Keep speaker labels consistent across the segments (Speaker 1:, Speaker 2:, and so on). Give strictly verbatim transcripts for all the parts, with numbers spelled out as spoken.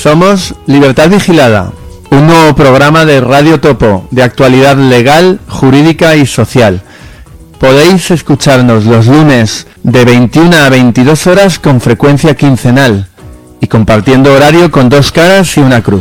Speaker 1: Somos Libertad Vigilada, un nuevo programa de Radio Topo, de actualidad legal, jurídica y social. Podéis escucharnos los lunes de veintiuna a veintidós horas con frecuencia quincenal y compartiendo horario con dos caras y una cruz.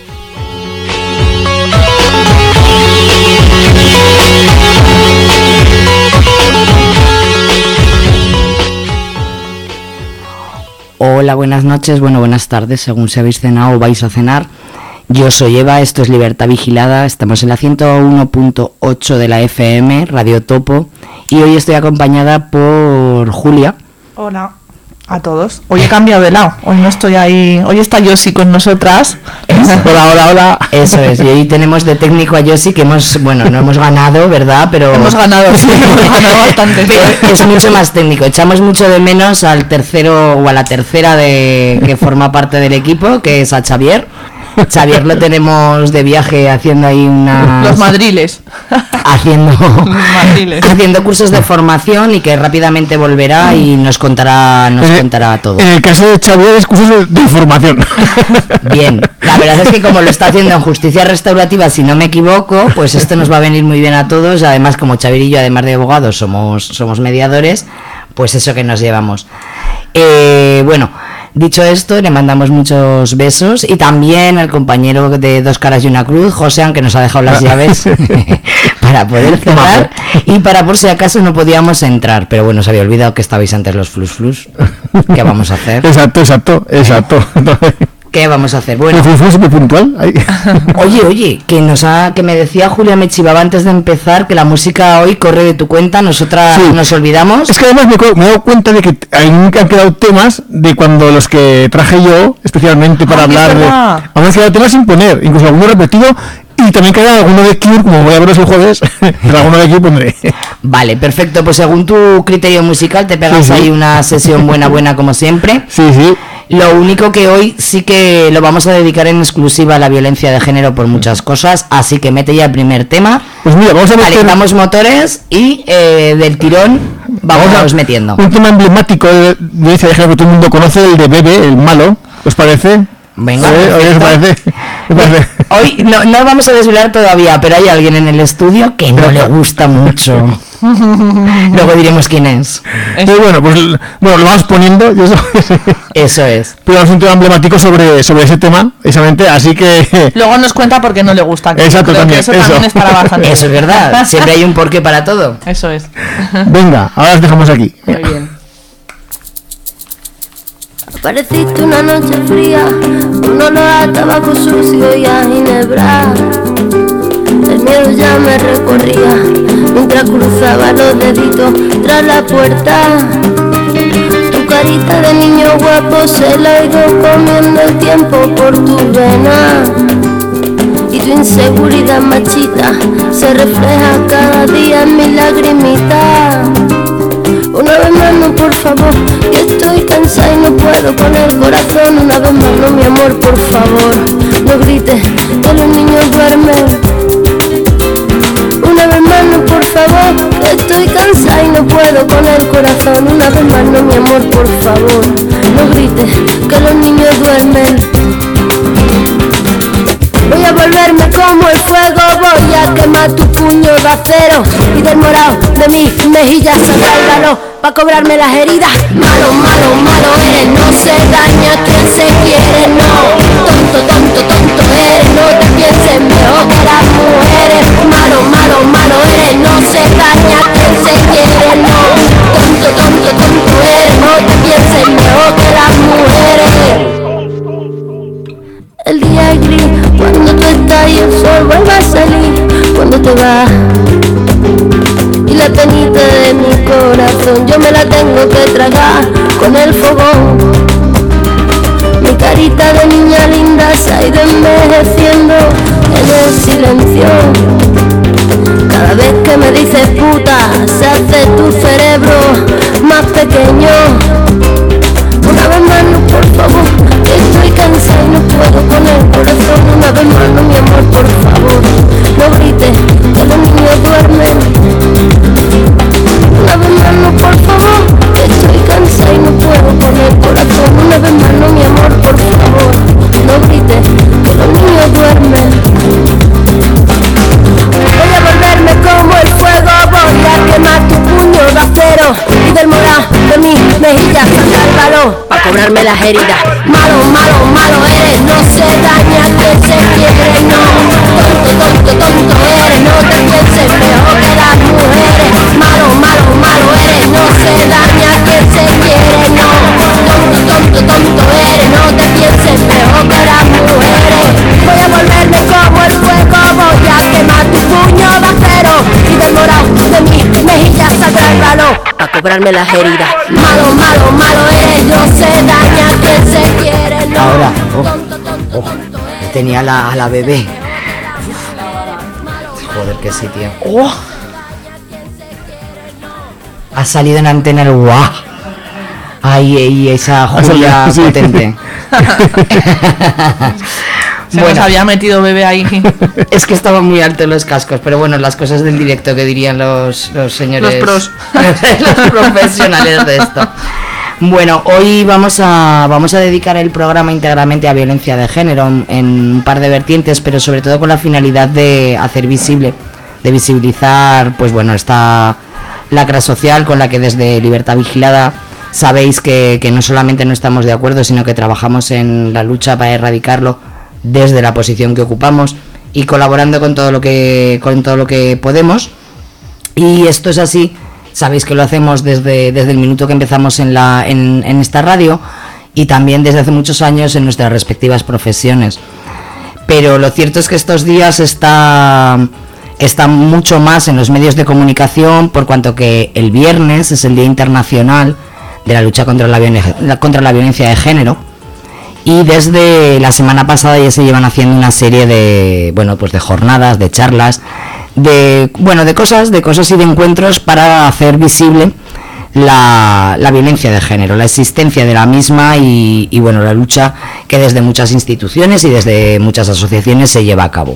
Speaker 2: Hola, buenas noches, bueno, buenas tardes, según si habéis cenado o vais a cenar. Yo soy Eva, esto es Libertad Vigilada, estamos en la ciento uno punto ocho de la F M, Radio Topo, y hoy estoy acompañada por Julia.
Speaker 3: Hola a todos. Hoy he cambiado de lado, hoy no estoy ahí, hoy está Yoshi con nosotras.
Speaker 2: Eso. Hola, hola, hola. Eso es, y hoy tenemos de técnico a Yoshi, que hemos, bueno, no hemos ganado, ¿verdad? Pero
Speaker 3: hemos ganado, sí, hemos ganado bastante.
Speaker 2: Pero es mucho más técnico, echamos mucho de menos al tercero o a la tercera de que forma parte del equipo, que es a Xavier. Xavier lo tenemos de viaje haciendo ahí una...
Speaker 3: Los madriles.
Speaker 2: Haciendo,
Speaker 3: madriles.
Speaker 2: haciendo cursos de formación y que rápidamente volverá y nos contará nos eh, contará todo.
Speaker 4: En el caso de Xavier es cursos de, de formación.
Speaker 2: Bien, la verdad es que como lo está haciendo en justicia restaurativa, si no me equivoco, pues esto nos va a venir muy bien a todos. Además, como Xavier y yo, además de abogados, somos, somos mediadores, pues eso que nos llevamos. Eh, bueno... Dicho esto, le mandamos muchos besos y también al compañero de Dos Caras y una Cruz, José, aunque nos ha dejado las llaves para poder cerrar y para por si acaso no podíamos entrar, pero bueno, se había olvidado que estabais antes los flus flus. ¿Qué vamos a hacer?
Speaker 4: Exacto, exacto, exacto.
Speaker 2: ¿Qué vamos a hacer? Bueno,
Speaker 4: ¿El flus flus puntual?
Speaker 2: Oye, oye, que nos ha, que me decía Julia, me chivaba antes de empezar que la música hoy corre de tu cuenta, nosotras sí. Nos olvidamos.
Speaker 4: Es que además me, me he dado cuenta de que han quedado temas de cuando los que traje yo, especialmente para
Speaker 3: ah,
Speaker 4: hablar de... Han quedado temas sin poner, incluso alguno repetido. Y también queda alguno de Cure, como voy a veros el jueves, pero alguno de Cure pondré.
Speaker 2: Vale, perfecto, pues según tu criterio musical te pegas sí, sí. ahí una sesión buena, buena como siempre.
Speaker 4: Sí, sí.
Speaker 2: Lo único que hoy sí que lo vamos a dedicar en exclusiva a la violencia de género por muchas cosas, así que mete ya el primer tema.
Speaker 4: Pues mira, vamos a meter...
Speaker 2: Calentamos motores y eh, del tirón vamos, vamos a... metiendo.
Speaker 4: Un tema emblemático de violencia de género que todo el mundo conoce, el de Bebe, el malo, ¿os parece?
Speaker 2: Venga,
Speaker 4: ¿Sí? ¿Os parece? ¿Os parece?
Speaker 2: Hoy no, no vamos a desvelar todavía, pero hay alguien en el estudio que no le gusta mucho. Luego diremos quién es.
Speaker 4: Pero bueno, pues bueno, lo vamos poniendo. Yo sé.
Speaker 2: Eso es.
Speaker 4: Pero es un tema emblemático sobre, sobre ese tema, precisamente, así que...
Speaker 3: Luego nos cuenta por qué no le gusta.
Speaker 4: Exacto,
Speaker 3: creo
Speaker 4: también.
Speaker 3: Que eso,
Speaker 4: eso
Speaker 3: también es para bastante.
Speaker 2: Eso es verdad. Siempre hay un porqué para todo.
Speaker 3: Eso es.
Speaker 4: Venga, ahora os dejamos aquí.
Speaker 3: Muy bien.
Speaker 5: Apareciste una noche fría, con olor a tabaco sucio y a ginebra. El miedo ya me recorría, mientras cruzaba los deditos tras la puerta. Tu carita de niño guapo se la ha ido comiendo el tiempo por tu vena. Y tu inseguridad machita se refleja cada día en mi lagrimita. Una vez más no, por favor, que estoy cansada y no puedo con el corazón. Una vez más no, mi amor, por favor, no grites que los niños duermen. Una vez más no, por favor, que estoy cansada y no puedo con el corazón. Una vez más no, mi amor, por favor, no grites que los niños duermen. Voy a volverme como el fuego, voy a quemar tu puño de acero y del morado de mis mejillas sacar el valor pa' cobrarme las heridas. Malo, malo, malo eres, no se daña quien se quiere, no. Tonto, tonto, tonto eres, no te pienses mejor que las mujeres. Malo, malo, malo eres, no se daña quien se quiere, no. Tonto, tonto, tonto eres, no te pienses mejor que las mujeres. El día es gris, cuando tú estás y el sol vuelve a salir, cuando te vas. Y la penita de mi corazón yo me la tengo que tragar con el fogón. Mi carita de niña linda se ha ido envejeciendo en el silencio. Cada vez que me dices puta se hace tu cerebro más pequeño. Una vez más no, por favor, que estoy cansada y no puedo con el corazón. Una vez más no, mi amor, por favor, no grites que los niños duermen. Una vez más no, por favor, que estoy cansada y no puedo con el corazón. Una vez más no, mi amor, por favor, no grites. cobrarme las heridas. Malo, malo, malo eres, no se daña quien se quiere, no. Tonto, tonto, tonto eres, no te pienses mejor que las mujeres. Malo, malo, malo eres, no se daña quien se quiere, no. Tonto, tonto, tonto eres, no te pienses mejor que las mujeres. Voy a volverme como el fuego, voy a quemar tu puño de acero y del morado de mis mejillas saldrá el valor a cobrarme las heridas. Malo, malo, malo eres, no se daña quien se quiere, no.
Speaker 2: Ahora, oh,
Speaker 5: Tonto, tonto,
Speaker 2: oh,
Speaker 5: tonto eres,
Speaker 2: tenía a la, a la bebé. Joder, que sí, tío.
Speaker 3: Oh,
Speaker 2: Ha salido en antena el guau. Ay, ay, esa Julia
Speaker 4: salido, sí.
Speaker 2: potente.
Speaker 3: se
Speaker 2: Bueno.
Speaker 3: nos había metido bebé ahí.
Speaker 2: Es que estaban muy altos los cascos, pero bueno, las cosas del directo que dirían los, los señores.
Speaker 3: Los pros.
Speaker 2: los profesionales de esto. Bueno, hoy vamos a vamos a dedicar el programa íntegramente a violencia de género en, en un par de vertientes, pero sobre todo con la finalidad de hacer visible, de visibilizar, pues bueno, esta lacra social con la que desde Libertad Vigilada sabéis que, que no solamente no estamos de acuerdo, sino que trabajamos en la lucha para erradicarlo desde la posición que ocupamos y colaborando con todo lo que con todo lo que podemos. Y esto es así, sabéis que lo hacemos desde, desde el minuto que empezamos en, la, en, en esta radio y también desde hace muchos años en nuestras respectivas profesiones. Pero lo cierto es que estos días está, está mucho más en los medios de comunicación, por cuanto que el viernes es el Día Internacional de la lucha contra la, violen- contra la violencia de género. Y desde la semana pasada ya se llevan haciendo una serie de, bueno, pues de jornadas, de charlas, de, bueno, de cosas, de cosas y de encuentros para hacer visible la, la violencia de género, la existencia de la misma y, y bueno, la lucha que desde muchas instituciones y desde muchas asociaciones se lleva a cabo.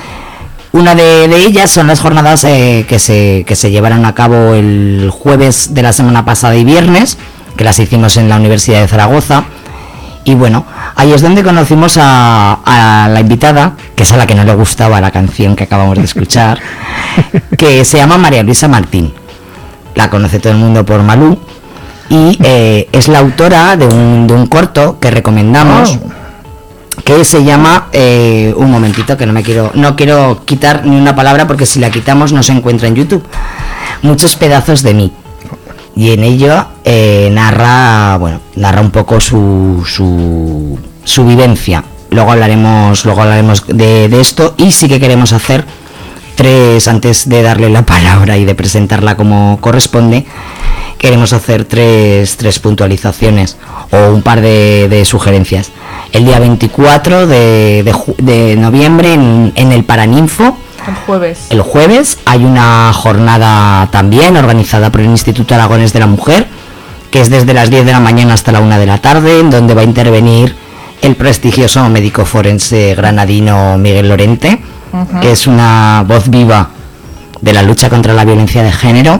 Speaker 2: Una de, de ellas son las jornadas eh, que se que se llevaron a cabo el jueves de la semana pasada y viernes, que las hicimos en la Universidad de Zaragoza. Y bueno, ahí es donde conocimos a, a la invitada, que es a la que no le gustaba la canción que acabamos de escuchar, que se llama María Luisa Martín. La conoce todo el mundo por Malú y eh, es la autora de un, de un corto que recomendamos, que se llama, eh, un momentito que no me quiero, no quiero quitar ni una palabra porque si la quitamos no se encuentra en YouTube. Muchos pedazos de mí. Y en ello eh, narra, bueno, narra un poco su, su, su vivencia. Luego hablaremos, luego hablaremos de, de esto y sí que queremos hacer tres, antes de darle la palabra y de presentarla como corresponde, queremos hacer tres, tres puntualizaciones o un par de, de sugerencias. El día veinticuatro de, de, ju- de noviembre en, en el Paraninfo,
Speaker 3: El jueves.
Speaker 2: el jueves, hay una jornada también organizada por el Instituto Aragonés de la Mujer, que es desde las diez de la mañana hasta la una de la tarde, en donde va a intervenir el prestigioso médico forense granadino Miguel Lorente, uh-huh. que es una voz viva de la lucha contra la violencia de género.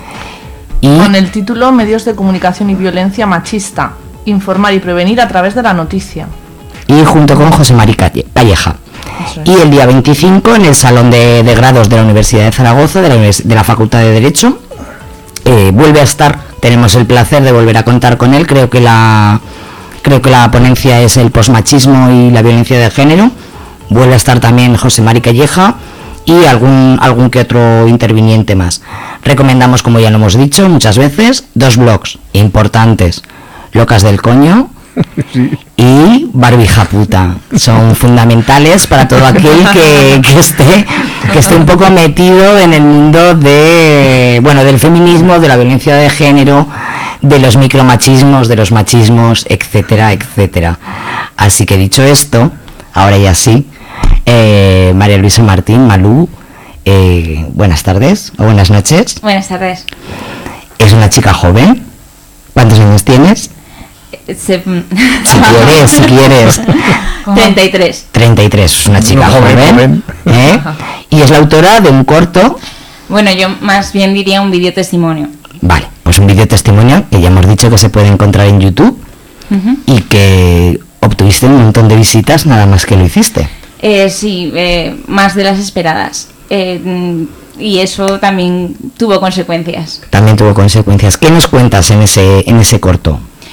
Speaker 2: Y
Speaker 3: Con el título Medios de comunicación y violencia machista, informar y prevenir a través de la noticia.
Speaker 2: y junto con José Mari Calle- Calleja.
Speaker 3: Eso es.
Speaker 2: Y el día veinticinco en el Salón de, de Grados de la Universidad de Zaragoza, de la, univers- de la Facultad de Derecho, eh, vuelve a estar, tenemos el placer de volver a contar con él, creo que la creo que la ponencia es el posmachismo y la violencia de género, vuelve a estar también José Mari Calleja y algún algún que otro interviniente más. Recomendamos, como ya lo hemos dicho muchas veces, dos blogs importantes, Locas del Coño
Speaker 4: Sí.
Speaker 2: y Barbija Puta. Son fundamentales para todo aquel que, que esté que esté un poco metido en el mundo de bueno del feminismo, de la violencia de género, de los micromachismos, de los machismos, etcétera, etcétera. Así que dicho esto, ahora ya sí, eh, María Luisa Martín, Malú, eh, buenas tardes o buenas noches.
Speaker 6: Buenas tardes.
Speaker 2: Es una chica joven. ¿Cuántos años tienes?
Speaker 6: Se...
Speaker 2: Si quieres, si quieres.
Speaker 6: treinta y tres.
Speaker 2: treinta y tres, es una chica
Speaker 4: Una joven,
Speaker 2: joven,
Speaker 4: joven.
Speaker 2: ¿eh? Y es la autora de un corto,
Speaker 6: Bueno, yo más bien diría un vídeo testimonio.
Speaker 2: vale, pues un vídeo testimonio que ya hemos dicho que se puede encontrar en YouTube
Speaker 6: Ujú.
Speaker 2: y que obtuviste un montón de visitas nada más que lo hiciste.
Speaker 6: Eh, sí, eh, más de las esperadas. Eh, mm, y eso también tuvo consecuencias.
Speaker 2: También tuvo consecuencias. ¿Qué nos cuentas en ese en ese corto?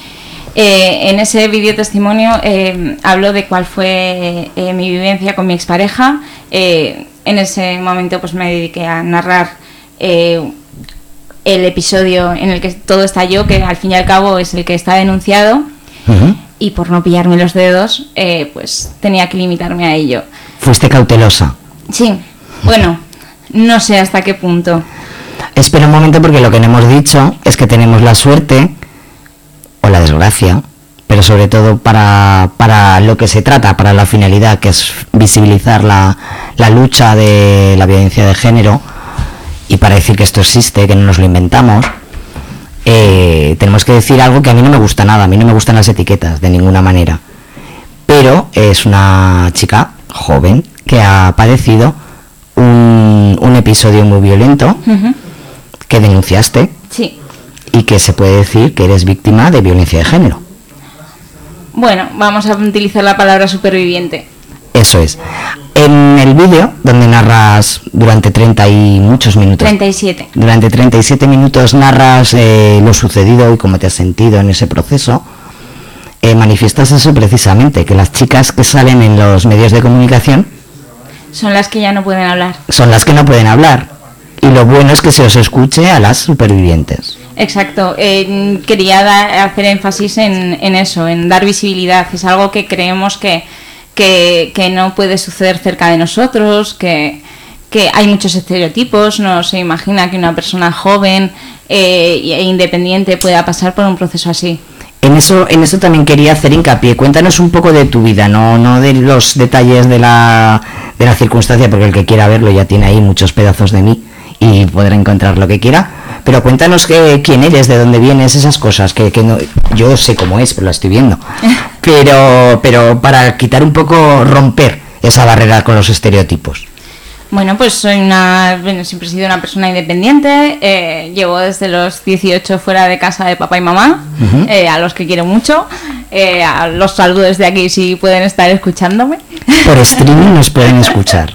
Speaker 6: Eh, en ese vídeo testimonio eh, hablo de cuál fue eh, mi vivencia con mi expareja. Eh, en ese momento pues me dediqué a narrar eh, el episodio en el que todo estalló, que al fin y al cabo es el que está denunciado. Uh-huh. Y por no pillarme los dedos, eh, pues tenía que limitarme a ello.
Speaker 2: ¿Fuiste cautelosa?
Speaker 6: Sí, bueno, no sé hasta qué punto.
Speaker 2: Espera un momento, porque lo que no hemos dicho es que tenemos la suerte o la desgracia, pero sobre todo para, para lo que se trata, para la finalidad, que es visibilizar la, la lucha de la violencia de género, y para decir que esto existe, que no nos lo inventamos, eh, tenemos que decir algo que a mí no me gusta nada, a mí no me gustan las etiquetas de ninguna manera, pero es una chica joven que ha padecido un, un episodio muy violento, uh-huh, que denunciaste.
Speaker 6: Sí.
Speaker 2: Y que se puede decir que eres víctima de violencia de género.
Speaker 6: Bueno, vamos a utilizar la palabra superviviente.
Speaker 2: Eso es. En el vídeo, donde narras durante treinta y muchos minutos.
Speaker 6: treinta y siete.
Speaker 2: Durante treinta y siete minutos narras eh, lo sucedido y cómo te has sentido en ese proceso. Eh, manifiestas eso precisamente, que las chicas que salen en los medios de comunicación
Speaker 6: son las que ya no pueden hablar.
Speaker 2: Son las que no pueden hablar. Y lo bueno es que se os escuche a las supervivientes.
Speaker 6: Exacto. Eh, quería dar, hacer énfasis en, en eso, en dar visibilidad. Es algo que creemos que, que, que no puede suceder cerca de nosotros, que, que hay muchos estereotipos. No se imagina que una persona joven eh, e independiente pueda pasar por un proceso así.
Speaker 2: En eso, en eso también quería hacer hincapié. Cuéntanos un poco de tu vida, no, no de los detalles de la, de la circunstancia, porque el que quiera verlo ya tiene ahí muchos pedazos de mí y podrá encontrar lo que quiera, pero cuéntanos que, quién eres, de dónde vienes, esas cosas, que, que no, yo sé cómo es, pero la estoy viendo, pero, pero para quitar un poco, romper esa barrera con los estereotipos.
Speaker 6: Bueno, pues soy una, bueno, siempre he sido una persona independiente, eh, llevo desde los dieciocho fuera de casa de papá y mamá, uh-huh, eh, a los que quiero mucho, eh, a los saludo desde aquí si pueden estar escuchándome.
Speaker 2: Por streaming nos pueden escuchar.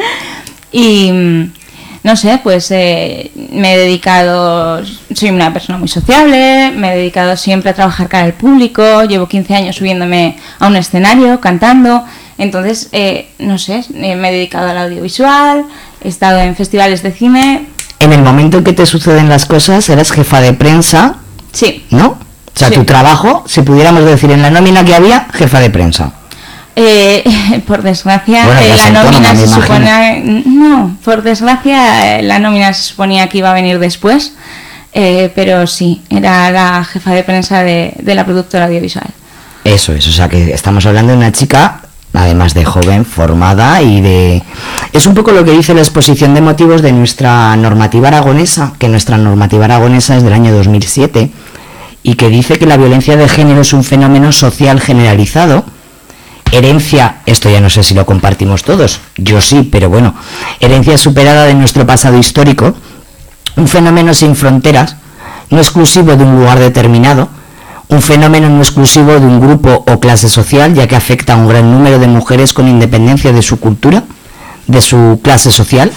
Speaker 6: Y no sé, pues eh, me he dedicado, soy una persona muy sociable, me he dedicado siempre a trabajar cara al público, llevo quince años subiéndome a un escenario, cantando, entonces, eh, no sé, eh, me he dedicado al audiovisual, he estado en festivales de cine.
Speaker 2: En el momento en que te suceden las cosas, eras jefa de prensa,
Speaker 6: sí,
Speaker 2: ¿no? O sea,
Speaker 6: sí,
Speaker 2: tu trabajo, si pudiéramos decir en la nómina que había, jefa de prensa.
Speaker 6: Eh, por desgracia,
Speaker 2: bueno,
Speaker 6: eh, la nómina se suponía, no, por desgracia, eh, la nómina se suponía que iba a venir después, eh, pero sí, era la jefa de prensa de, de la productora audiovisual.
Speaker 2: Eso es, o sea que estamos hablando de una chica, además de joven, formada y de... Es un poco lo que dice la exposición de motivos de nuestra normativa aragonesa, que nuestra normativa aragonesa es del año dos mil siete, y que dice que la violencia de género es un fenómeno social generalizado, herencia, esto ya no sé si lo compartimos todos, yo sí, pero bueno, herencia superada de nuestro pasado histórico, un fenómeno sin fronteras, no exclusivo de un lugar determinado, un fenómeno no exclusivo de un grupo o clase social, ya que afecta a un gran número de mujeres con independencia de su cultura, de su clase social,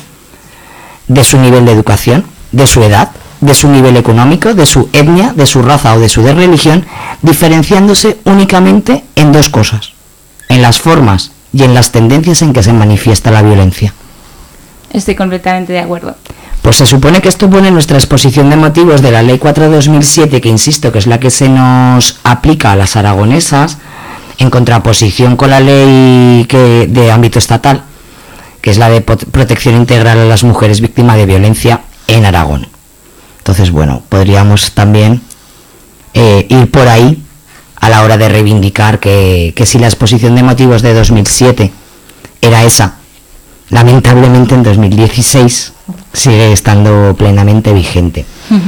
Speaker 2: de su nivel de educación, de su edad, de su nivel económico, de su etnia, de su raza o de su de religión, diferenciándose únicamente en dos cosas: en las formas y en las tendencias en que se manifiesta la violencia.
Speaker 6: Estoy completamente de acuerdo.
Speaker 2: Pues se supone que esto pone nuestra exposición de motivos de la Ley cuatro de dos mil siete, que insisto que es la que se nos aplica a las aragonesas, en contraposición con la ley que, de ámbito estatal, que es la de protección integral a las mujeres víctimas de violencia en Aragón. Entonces, bueno, podríamos también eh, ir por ahí a la hora de reivindicar que, que si la exposición de motivos de dos mil siete era esa, lamentablemente en dos mil dieciséis sigue estando plenamente vigente.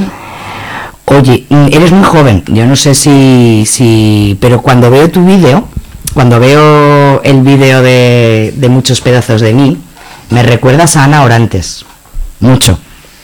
Speaker 2: Uh-huh. Oye, eres muy joven, yo no sé si, si pero cuando veo tu vídeo, cuando veo el vídeo de, de muchos pedazos de mí, me recuerdas a Ana Orantes, mucho.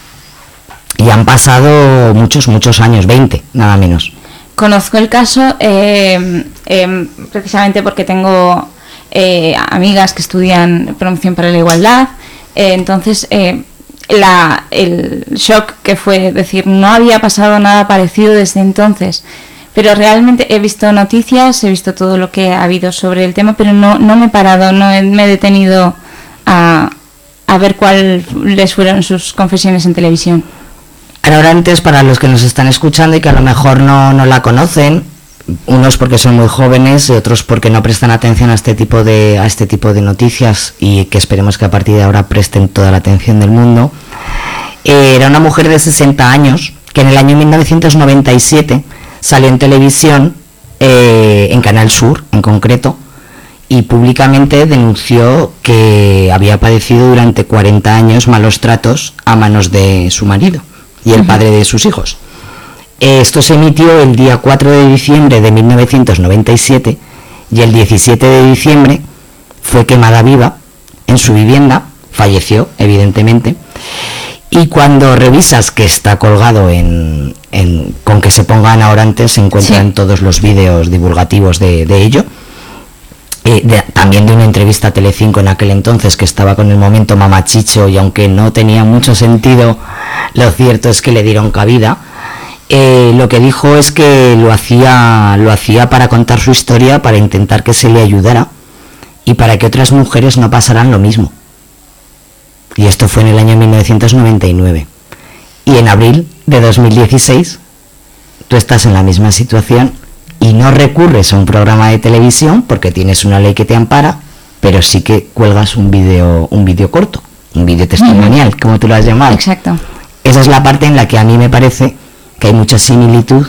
Speaker 2: Y han pasado muchos, muchos años, veinte, nada menos.
Speaker 6: Conozco el caso eh, eh, precisamente porque tengo eh, amigas que estudian promoción para la igualdad, eh, entonces eh, la, el shock que fue decir no había pasado nada parecido desde entonces, pero realmente he visto noticias, he visto todo lo que ha habido sobre el tema, pero no, no me he parado, no he, me he detenido a, a ver cuáles fueron sus confesiones en televisión.
Speaker 2: Ahora antes, para los que nos están escuchando y que a lo mejor no, no la conocen, unos porque son muy jóvenes y otros porque no prestan atención a este tipo de a este tipo de noticias, y que esperemos que a partir de ahora presten toda la atención del mundo. Eh, era una mujer de sesenta años que en el año mil novecientos noventa y siete salió en televisión, eh, en Canal Sur en concreto, y públicamente denunció que había padecido durante cuarenta años malos tratos a manos de su marido y el padre de sus hijos. Esto se emitió el día cuatro de diciembre de mil novecientos noventa y siete, y el diecisiete de diciembre fue quemada viva en su vivienda, falleció evidentemente, y cuando revisas que está colgado en, en con que se pongan ahora antes, se encuentran sí. todos los vídeos divulgativos de, de ello, eh, de, también de una entrevista a Telecinco en aquel entonces, que estaba con el momento Mamachicho, y aunque no tenía mucho sentido, lo cierto es que le dieron cabida. Eh, lo que dijo es que lo hacía lo hacía para contar su historia, para intentar que se le ayudara y para que otras mujeres no pasaran lo mismo. Y esto fue en el año mil novecientos noventa y nueve. Y en abril de dos mil dieciséis tú estás en la misma situación y no recurres a un programa de televisión porque tienes una ley que te ampara, pero sí que cuelgas un vídeo un vídeo corto, un vídeo testimonial, mm. como tú lo has llamado.
Speaker 6: Exacto.
Speaker 2: Esa es la parte en la que a mí me parece que hay mucha similitud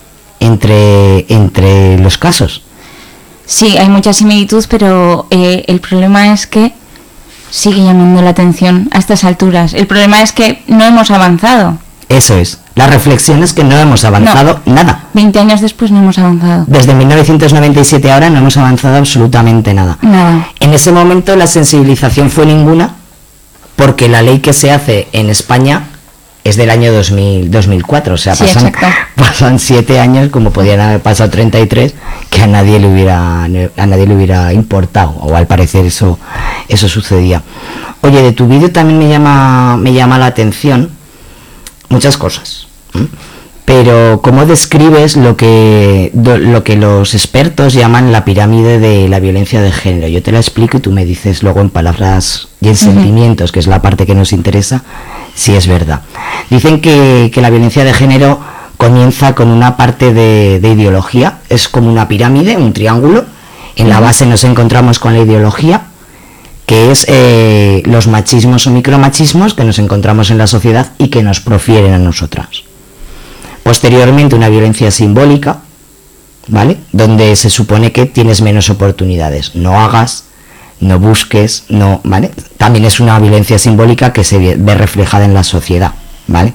Speaker 2: entre, entre los casos.
Speaker 6: Sí, hay mucha similitud, pero eh, el problema es que sigue llamando la atención a estas alturas. El problema es que no hemos avanzado.
Speaker 2: Eso es. La reflexión es que no hemos avanzado no. nada.
Speaker 6: veinte años después no hemos avanzado.
Speaker 2: Desde mil novecientos noventa y siete ahora no hemos avanzado absolutamente nada.
Speaker 6: Nada.
Speaker 2: En ese momento la sensibilización fue ninguna, porque la ley que se hace en España es del año dos mil, dos mil cuatro, o sea,
Speaker 6: sí,
Speaker 2: pasan, pasan siete años, como podían haber pasado treinta y tres, que a nadie le hubiera a nadie le hubiera importado, o al parecer eso eso sucedía. Oye, de tu vídeo también me llama me llama la atención muchas cosas, ¿eh? Pero ¿cómo describes lo que do, lo que los expertos llaman la pirámide de la violencia de género? Yo te la explico y tú me dices luego en palabras y en uh-huh. sentimientos, que es la parte que nos interesa, si es verdad. Dicen que, que la violencia de género comienza con una parte de, de ideología, es como una pirámide, un triángulo. En la base nos encontramos con la ideología, que es eh, los machismos o micromachismos que nos encontramos en la sociedad y que nos profieren a nosotras. Posteriormente una violencia simbólica, ¿vale? Donde se supone que tienes menos oportunidades. No hagas, no busques, no, ¿vale? También es una violencia simbólica que se ve reflejada en la sociedad, ¿vale?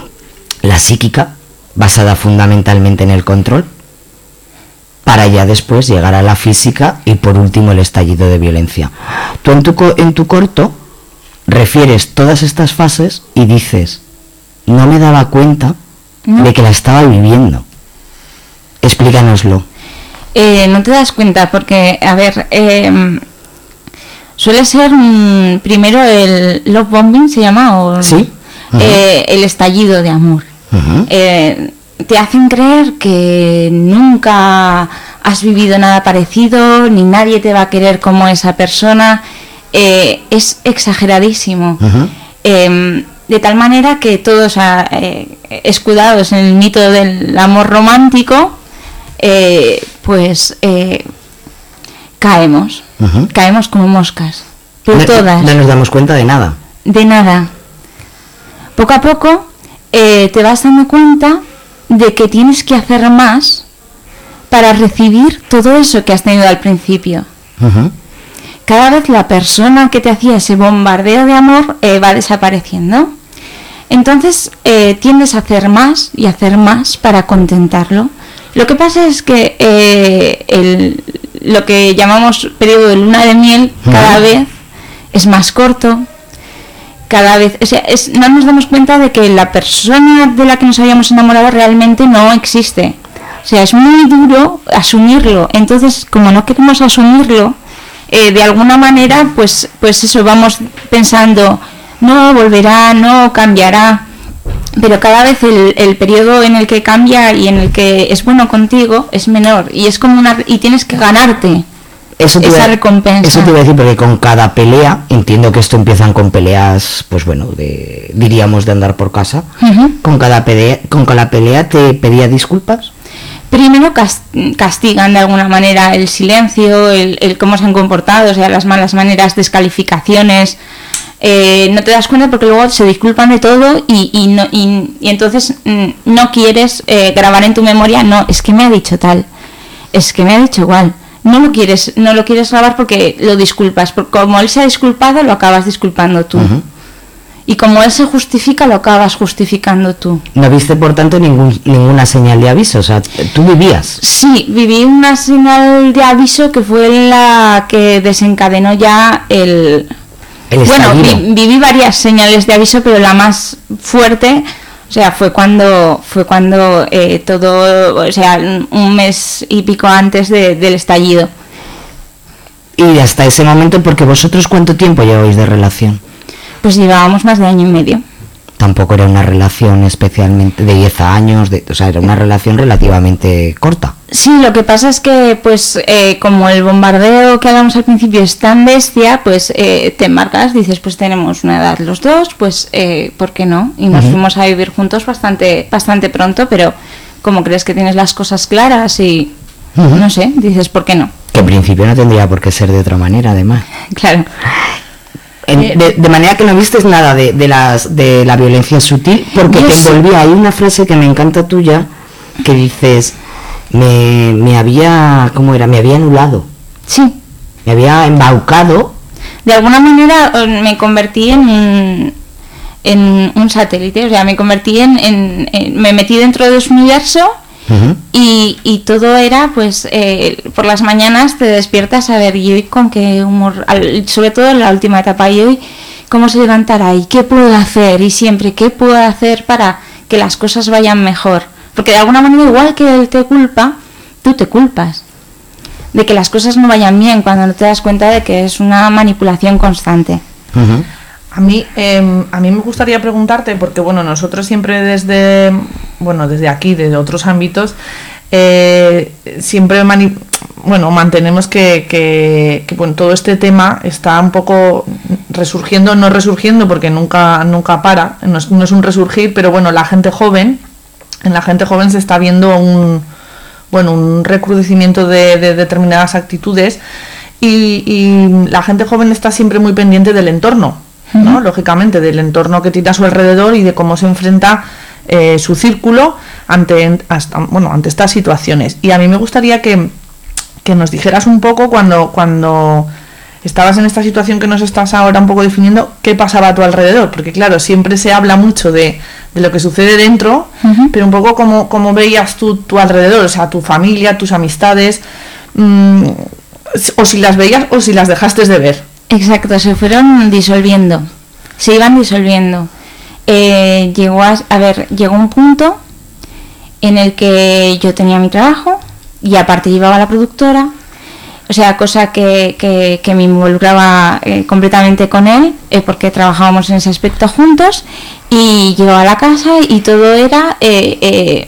Speaker 2: La psíquica, basada fundamentalmente en el control, para ya después llegar a la física y por último el estallido de violencia. Tú en tu, en tu corto refieres todas estas fases y dices, no me daba cuenta ¿no? de que la estaba viviendo. Explícanoslo.
Speaker 6: Eh, no te das cuenta porque, a ver, eh, suele ser um, primero el love bombing, ¿se llama? O,
Speaker 2: sí. Uh-huh.
Speaker 6: eh, el estallido de amor. Uh-huh. Eh, te hacen creer que nunca has vivido nada parecido, ni nadie te va a querer como esa persona. Eh, es exageradísimo. Uh-huh. Eh, de tal manera que todos eh, escudados en el mito del amor romántico, eh, pues eh, caemos, uh-huh. caemos como moscas, pero
Speaker 2: no,
Speaker 6: todas.
Speaker 2: No nos damos cuenta de nada.
Speaker 6: De nada. Poco a poco eh, te vas dando cuenta de que tienes que hacer más para recibir todo eso que has tenido al principio. Uh-huh. Cada vez la persona que te hacía ese bombardeo de amor eh, va desapareciendo. Entonces eh, tiendes a hacer más y hacer más para contentarlo. Lo que pasa es que eh, el, lo que llamamos periodo de luna de miel cada uh-huh. vez es más corto. Cada vez, o sea, es, no nos damos cuenta de que la persona de la que nos habíamos enamorado realmente no existe. O sea, es muy duro asumirlo. Entonces, como no queremos asumirlo, eh, de alguna manera, pues, pues eso, vamos pensando, no volverá, no cambiará. pero cada vez el, el periodo en el que cambia y en el que es bueno contigo es menor, y es como una, y tienes que ganarte
Speaker 2: eso te
Speaker 6: esa
Speaker 2: iba,
Speaker 6: recompensa.
Speaker 2: Eso te iba a decir, porque con cada pelea, entiendo que esto empiezan con peleas, pues bueno, de, diríamos de andar por casa.
Speaker 6: Uh-huh.
Speaker 2: Con cada pelea, con cada pelea te pedía disculpas.
Speaker 6: Primero castigan de alguna manera el silencio, el, el cómo se han comportado, o sea, las malas maneras, descalificaciones. Eh, no te das cuenta porque luego se disculpan de todo y, y, no, y, y entonces mm, no quieres eh, grabar en tu memoria, no, es que me ha dicho tal, es que me ha dicho igual. No lo quieres, no lo quieres grabar porque lo disculpas, porque como él se ha disculpado, lo acabas disculpando tú. Uh-huh. Y como él se justifica, lo acabas justificando tú.
Speaker 2: No viste, por tanto, ningún, ninguna señal de aviso, o sea, tú vivías.
Speaker 6: Sí, viví una señal de aviso que fue la que desencadenó ya el...
Speaker 2: el
Speaker 6: bueno, vi, viví varias señales de aviso, pero la más fuerte... O sea, fue cuando fue cuando eh, todo, o sea, un mes y pico antes de, del estallido.
Speaker 2: Y hasta ese momento, porque vosotros, ¿cuánto tiempo lleváis de relación?
Speaker 6: Pues llevábamos más de año y medio.
Speaker 2: Tampoco era una relación especialmente de diez años, de, o sea, era una relación relativamente corta.
Speaker 6: Sí, lo que pasa es que, pues, eh, como el bombardeo que hablamos al principio es tan bestia, pues eh, te embarcas, dices, pues tenemos una edad los dos, pues, eh, ¿por qué no? Y nos uh-huh. fuimos a vivir juntos bastante bastante pronto, pero como crees que tienes las cosas claras y, uh-huh. no sé, dices, ¿por qué no?
Speaker 2: Que en principio no tendría por qué ser de otra manera, además.
Speaker 6: Claro.
Speaker 2: En, de, de manera que no vistes nada de, de, las, de la violencia sutil, porque Yo te envolvía. Hay una frase que me encanta tuya, que dices... Me, me había, ¿cómo era? Me había anulado.
Speaker 6: Sí.
Speaker 2: Me había embaucado.
Speaker 6: De alguna manera me convertí en, en un satélite, o sea, me convertí en, en, en me metí dentro de su universo uh-huh. y, y todo era, pues, eh, por las mañanas te despiertas a ver, y hoy con qué humor, sobre todo en la última etapa, y hoy cómo se levantará, y qué puedo hacer, y siempre, qué puedo hacer para que las cosas vayan mejor. Porque de alguna manera, igual que él te culpa, tú te culpas de que las cosas no vayan bien cuando no te das cuenta de que es una manipulación constante.
Speaker 3: Uh-huh. A mí, eh, a mí me gustaría preguntarte, porque bueno, nosotros siempre desde, bueno, desde aquí, desde otros ámbitos, eh, siempre mani- bueno, mantenemos que, que, que bueno, todo este tema está un poco resurgiendo, no resurgiendo porque nunca, nunca para, no es, no es un resurgir, pero bueno, la gente joven. En la gente joven se está viendo un bueno un recrudecimiento de, de determinadas actitudes y, y la gente joven está siempre muy pendiente del entorno, ¿no? Uh-huh. Lógicamente, del entorno que tiene a su alrededor y de cómo se enfrenta eh, su círculo ante hasta, bueno ante estas situaciones. Y a mí me gustaría que, que nos dijeras un poco cuando cuando estabas en esta situación que nos estás ahora un poco definiendo, qué pasaba a tu alrededor, porque claro, siempre se habla mucho de, de lo que sucede dentro, uh-huh. pero un poco cómo, cómo veías tú tu alrededor, o sea, tu familia, tus amistades, mmm, o si las veías o si las dejaste de ver.
Speaker 6: Exacto, se fueron disolviendo, se iban disolviendo. Eh, llegó a, a ver, llegó un punto en el que yo tenía mi trabajo y aparte llevaba la productora. O sea, cosa que, que, que me involucraba eh, completamente con él, eh, porque trabajábamos en ese aspecto juntos, y llegaba a la casa y todo era eh, eh,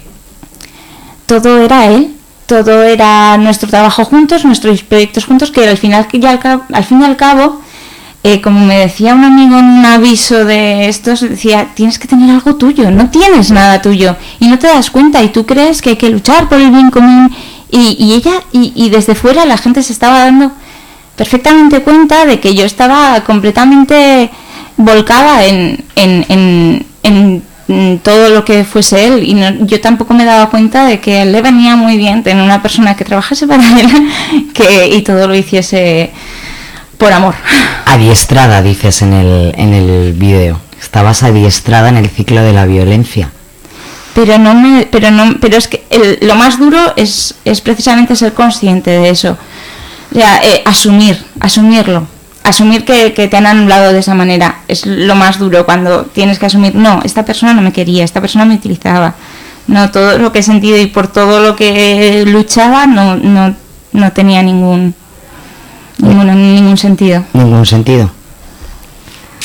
Speaker 6: todo era él, todo era nuestro trabajo juntos, nuestros proyectos juntos, que al final, ya al, al fin y al cabo, eh, como me decía un amigo en un aviso de estos, decía, tienes que tener algo tuyo, no tienes nada tuyo, y no te das cuenta, y tú crees que hay que luchar por el bien común. Y, y ella, y, y desde fuera la gente se estaba dando perfectamente cuenta de que yo estaba completamente volcada en, en, en, en todo lo que fuese él. Y no, yo tampoco me daba cuenta de que a él le venía muy bien tener una persona que trabajase para él que, y todo lo hiciese por amor.
Speaker 2: Adiestrada, dices en el, en el vídeo. Estabas adiestrada en el ciclo de la violencia.
Speaker 6: Pero no me, pero no, pero es que el, lo más duro es, es precisamente ser consciente de eso, o sea, eh, asumir, asumirlo, asumir que, que te han anulado de esa manera es lo más duro cuando tienes que asumir, no, esta persona no me quería, esta persona me utilizaba, no, todo lo que he sentido y por todo lo que luchaba no, no, no tenía ningún, ningún, ningún sentido.
Speaker 2: Ningún sentido.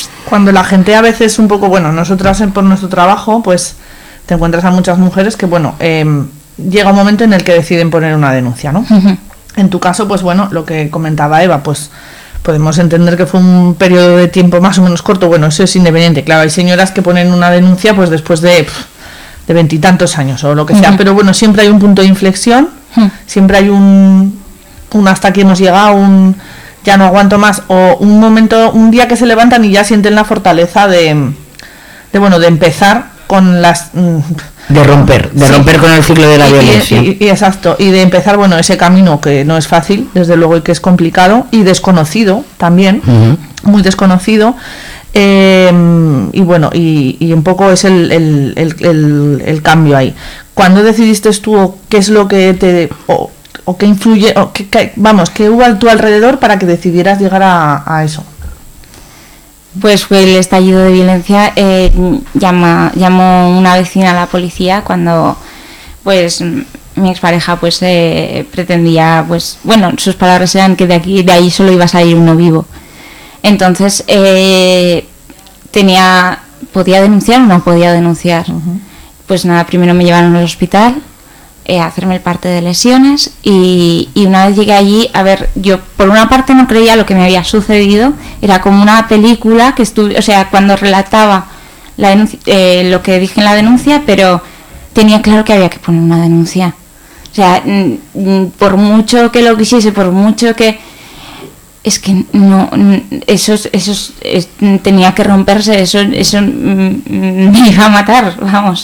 Speaker 3: Cuando la gente a veces un poco, bueno, nosotras por nuestro trabajo, pues te encuentras a muchas mujeres que, bueno, eh, llega un momento en el que deciden poner una denuncia, ¿no? Uh-huh. En tu caso, pues bueno, lo que comentaba Eva, pues podemos entender que fue un periodo de tiempo más o menos corto. Bueno, eso es independiente. Claro, hay señoras que ponen una denuncia pues después de de veintitantos años o lo que sea, uh-huh. pero bueno, siempre hay un punto de inflexión, uh-huh. siempre hay un, un hasta aquí hemos llegado, un ya no aguanto más, o un momento, un día que se levantan y ya sienten la fortaleza de, de bueno, de empezar con las...
Speaker 2: De romper, de sí. romper con el ciclo de la
Speaker 3: y,
Speaker 2: violencia.
Speaker 3: Y, y, y exacto, y de empezar, bueno, ese camino que no es fácil, desde luego, y que es complicado, y desconocido también, uh-huh. muy desconocido, eh, y bueno, y, y un poco es el, el, el, el, el cambio ahí. ¿Cuándo decidiste tú qué es lo que te... O, o qué influye, o qué, qué, vamos, qué hubo a tu alrededor para que decidieras llegar a, a eso?
Speaker 6: Pues fue el estallido de violencia. eh, llama, llamó una vecina a la policía cuando pues mi expareja pues eh, pretendía, pues bueno, sus palabras eran que de aquí de ahí solo iba a salir uno vivo. Entonces eh, tenía podía denunciar o no podía denunciar. Uh-huh. Pues nada, primero me llevaron al hospital eh, a hacerme el parte de lesiones y, y una vez llegué allí, a ver, yo por una parte no creía lo que me había sucedido, era como una película que estuve, o sea, cuando relataba la denuncia, eh, lo que dije en la denuncia, pero tenía claro que había que poner una denuncia. O sea, mm, por mucho que lo quisiese, por mucho que... Es que no, eso, eso es, tenía que romperse, eso, eso mm, me iba a matar, vamos.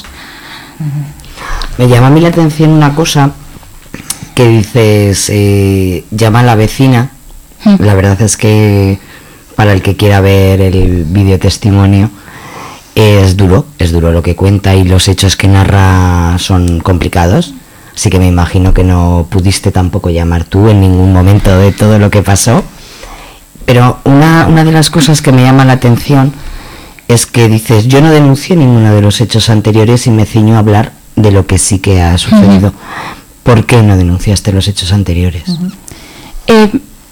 Speaker 2: Me llama a mí la atención una cosa que dices, eh, llama a la vecina. Mm. La verdad es que para el que quiera ver el videotestimonio es duro, es duro lo que cuenta y los hechos que narra son complicados. Así que me imagino que no pudiste tampoco llamar tú en ningún momento de todo lo que pasó. Pero una, una de las cosas que me llama la atención es que dices, yo no denuncié ninguno de los hechos anteriores y me ciño a hablar de lo que sí que ha sucedido. Uh-huh. ¿Por qué no denunciaste los hechos anteriores?
Speaker 6: Uh-huh. Eh,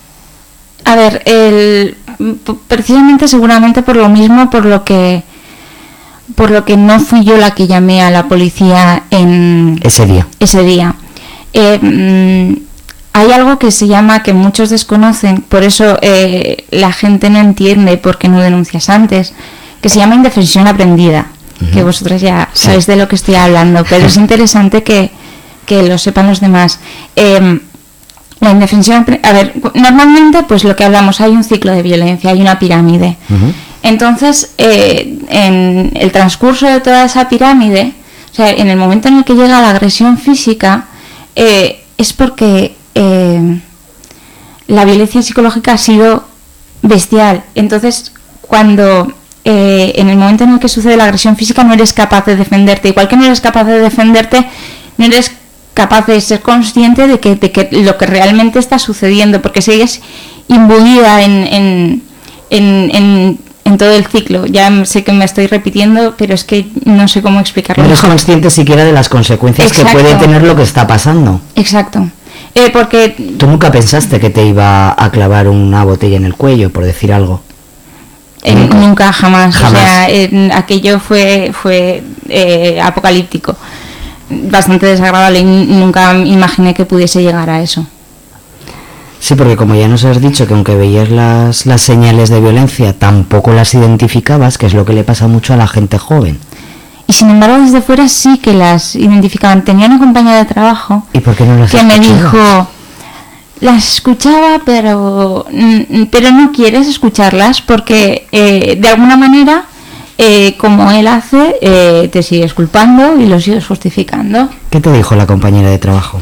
Speaker 6: a ver, el, precisamente seguramente por lo mismo, por lo que por lo que no fui yo la que llamé a la policía en
Speaker 2: ese día.
Speaker 6: Ese día. Eh, mm, hay algo que se llama, que muchos desconocen, por eso eh, la gente no entiende por qué no denuncias antes, que se llama indefensión aprendida, uh-huh. que vosotros ya sí. sabéis de lo que estoy hablando, pero es interesante que, que lo sepan los demás. Eh, la indefensión, a ver, normalmente pues lo que hablamos, hay un ciclo de violencia, hay una pirámide. Uh-huh. Entonces, eh, en el transcurso de toda esa pirámide, o sea, en el momento en el que llega la agresión física, eh, es porque eh, la violencia psicológica ha sido bestial. Entonces, cuando eh, en el momento en el que sucede la agresión física no eres capaz de defenderte, igual que no eres capaz de defenderte, no eres capaz de ser consciente de que, de que lo que realmente está sucediendo, porque sigues imbuida en, en, en, en, en todo el ciclo. Ya sé que me estoy repitiendo, pero es que no sé cómo explicarlo.
Speaker 2: No eres consciente siquiera de las consecuencias Exacto. que puede tener lo que está pasando.
Speaker 6: Exacto. Eh, porque
Speaker 2: ¿Tú nunca pensaste que te iba a clavar una botella en el cuello, por decir algo?
Speaker 6: Eh, nunca. nunca, jamás. jamás. O sea, eh, aquello fue, fue eh, apocalíptico. Bastante desagradable y nunca imaginé que pudiese llegar a eso.
Speaker 2: Sí, porque como ya nos has dicho que aunque veías las, las señales de violencia tampoco las identificabas, que es lo que le pasa mucho a la gente joven.
Speaker 6: Y sin embargo desde fuera sí que las identificaban. Tenía una compañera de trabajo
Speaker 2: ¿Y por qué no las
Speaker 6: que me dijo, las escuchaba pero, pero no quieres escucharlas porque eh, de alguna manera... Eh, como él hace, eh, te sigues culpando y lo sigues justificando.
Speaker 2: ¿Qué te dijo la compañera de trabajo?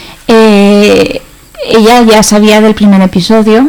Speaker 6: Eh, ella ya sabía del primer episodio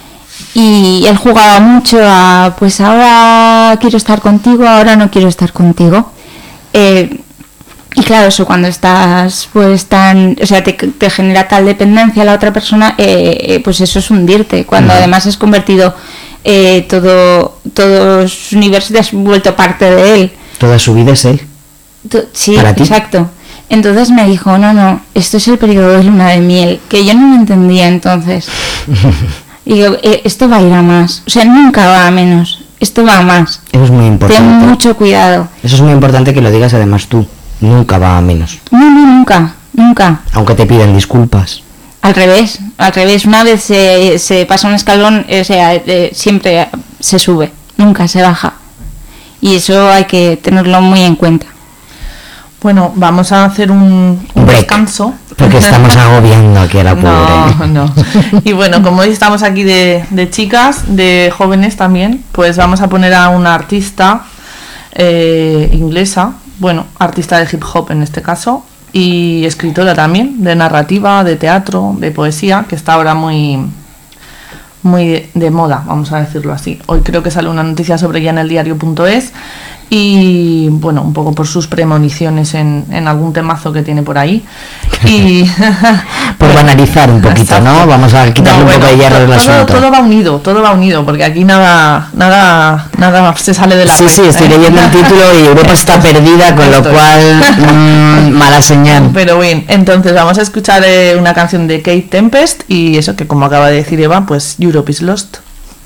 Speaker 6: y él jugaba mucho a, pues ahora quiero estar contigo, ahora no quiero estar contigo. Eh, y claro, eso cuando estás, pues tan, o sea, te, te genera tal dependencia a la otra persona, eh, pues eso es hundirte. Cuando uh-huh. además es convertido Eh, todo todo su universo te has vuelto parte de él.
Speaker 2: Toda su vida es él.
Speaker 6: To- sí,
Speaker 2: ¿Para ti?
Speaker 6: Exacto. Entonces me dijo, no, no, esto es el periodo de luna de miel, que yo no lo entendía entonces. Y digo, eh, esto va a ir a más, o sea, nunca va a menos. esto va a más.
Speaker 2: Eso es muy importante.
Speaker 6: Ten mucho cuidado.
Speaker 2: Eso es muy importante que lo digas además tú. Nunca va a menos.
Speaker 6: No, no, nunca, nunca.
Speaker 2: Aunque te piden disculpas.
Speaker 6: Al revés, al revés. Una vez se, se pasa un escalón, o sea, eh, siempre se sube, nunca se baja. Y eso hay que tenerlo muy en cuenta.
Speaker 3: Bueno, vamos a hacer un, un descanso.
Speaker 2: Porque estamos agobiando aquí a la pobre.
Speaker 3: No, no. Y bueno, como hoy estamos aquí de, de chicas, de jóvenes también, pues vamos a poner a una artista eh, inglesa, bueno, artista de hip hop en este caso, y escritora también, de narrativa, de teatro, de poesía, que está ahora muy, muy de, de moda, vamos a decirlo así. Hoy creo que sale una noticia sobre ella en el diario punto es. Y bueno, un poco por sus premoniciones en, en algún temazo que tiene por ahí. Y
Speaker 2: por banalizar un poquito, exacto, ¿no? Vamos a quitarle no, bueno, un poco de hierro del asunto.
Speaker 3: Todo va unido, todo va unido, porque aquí nada nada nada se sale de la
Speaker 2: sí, red. Sí, sí, estoy ¿eh? leyendo el título y Europa está perdida, con lo cual mmm, mala señal.
Speaker 3: Pero bien, entonces vamos a escuchar eh, una canción de Kate Tempest y eso que, como acaba de decir Eva, pues Europe is Lost.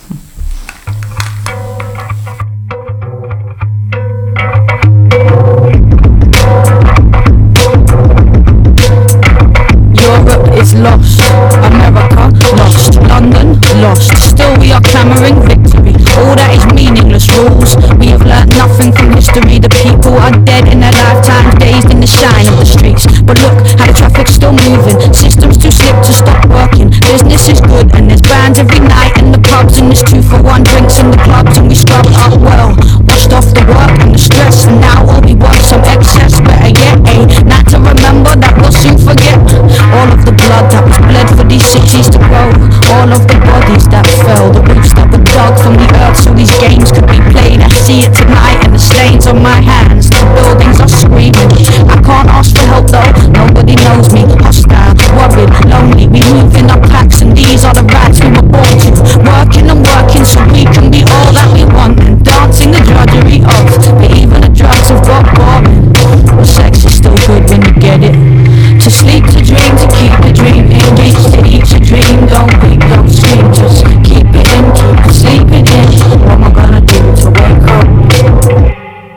Speaker 7: Is lost, America lost, London lost. Still we are clamouring victory. All that is meaningless rules. We have learnt nothing from history. The people are dead in their lifetimes, dazed in the shine of the streets. But look how the traffic's still moving. Systems too slick to stop working. Business is good and there's bands every night in the pubs, and there's two for one drinks in the clubs, and we scrub up well, washed off the work and the stress, and now all we want some excess. Better yet, eh? Not to remember that we'll soon forget all of the blood that was bled for these cities to grow, all of the bodies that fell, the roots that were dug from the earth so these games could be played. I see it tonight and the stains on my hands, the buildings are screaming. I can't ask for help though, nobody knows me. Hostile, worried, lonely, we move in our packs, and these are the rights we were born to. Working and working so we can be all that we want, and dancing the drudgery of, but even the drugs have got boring. Well, sex is still good when you get it. To sleep, to dream, to keep the dream engaged, to each a dream. Don't weep, don't scream, just keep it in, keep sleeping in. What am I gonna do to wake up?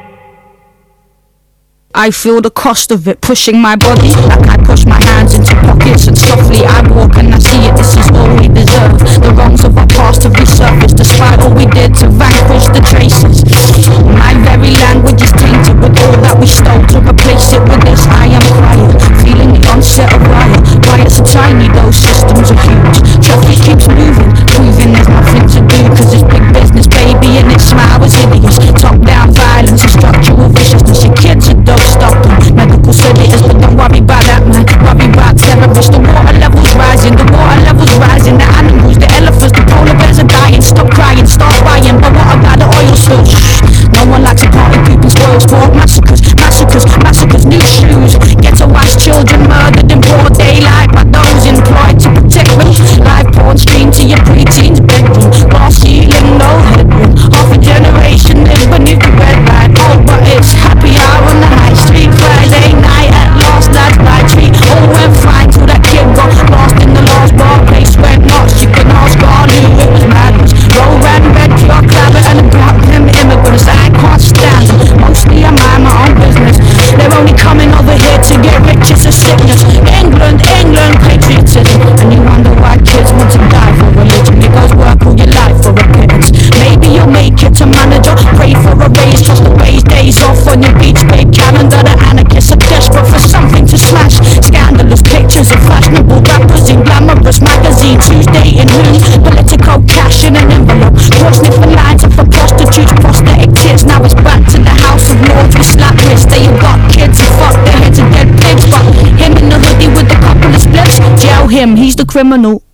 Speaker 7: I feel the cost of it pushing my body, like I push my hands into pockets, and softly I walk and I see it, this is all we deserve. The wrongs of our past have resurfaced, despite all we did to vanquish the traces. My very language is tainted with all that we stole. To replace it with this, I am quiet, feeling the onset of riot. Riots are tiny, those systems are huge. Traffic keeps moving, proving there's nothing to do, cause it's big business, baby, and its smile was hideous. Top down violence and structural viciousness. Your kids are dope. Stop them. Medical sedatives, but don't worry about that, man. Worry about terrorists. The water levels rising, the water levels rising. The animals, the elephants, the polar bears are dying. Stop crying, start buying. But what about the oil spill? Shh. No one likes a party pooping spoil sport. Massacres, massacres, massacres. New shoes. Ghettoized children murdered in broad daylight by those employed to protect them. Live porn streamed to your preteen's bedroom. Glass ceiling, no headroom. Half a generation live beneath the red light. Oh, but it's happy hour on the high street. Friday night at last, lads by treat. All went fine till that kid got lost in the lost bar. Place went nuts, you can ask all who it was madness. Roll red, red, pure clabber, and about them immigrants. I can't stand them, mostly I mind my own business. They're only coming over here to get rich, it's a sickness. England, England, patriotism. And you wonder why kids want to die for religion. It goes work all your life for a pittance. Maybe you'll make it to manager, pray for a raise, trust the ways, days off on your beach babe calendar. The anarchists are desperate for something to smash. Scandalous pictures of fashionable rappers in glamorous magazines. Who's dating who? Political cash in an envelope. Cross sniffing lines of for prostitutes, prosthetic tits. Now it's back to the House of Lords with slap wrists. They have got kids who fuck their heads are dead pigs. But him in the hoodie with a couple of splits, jail him, he's the criminal.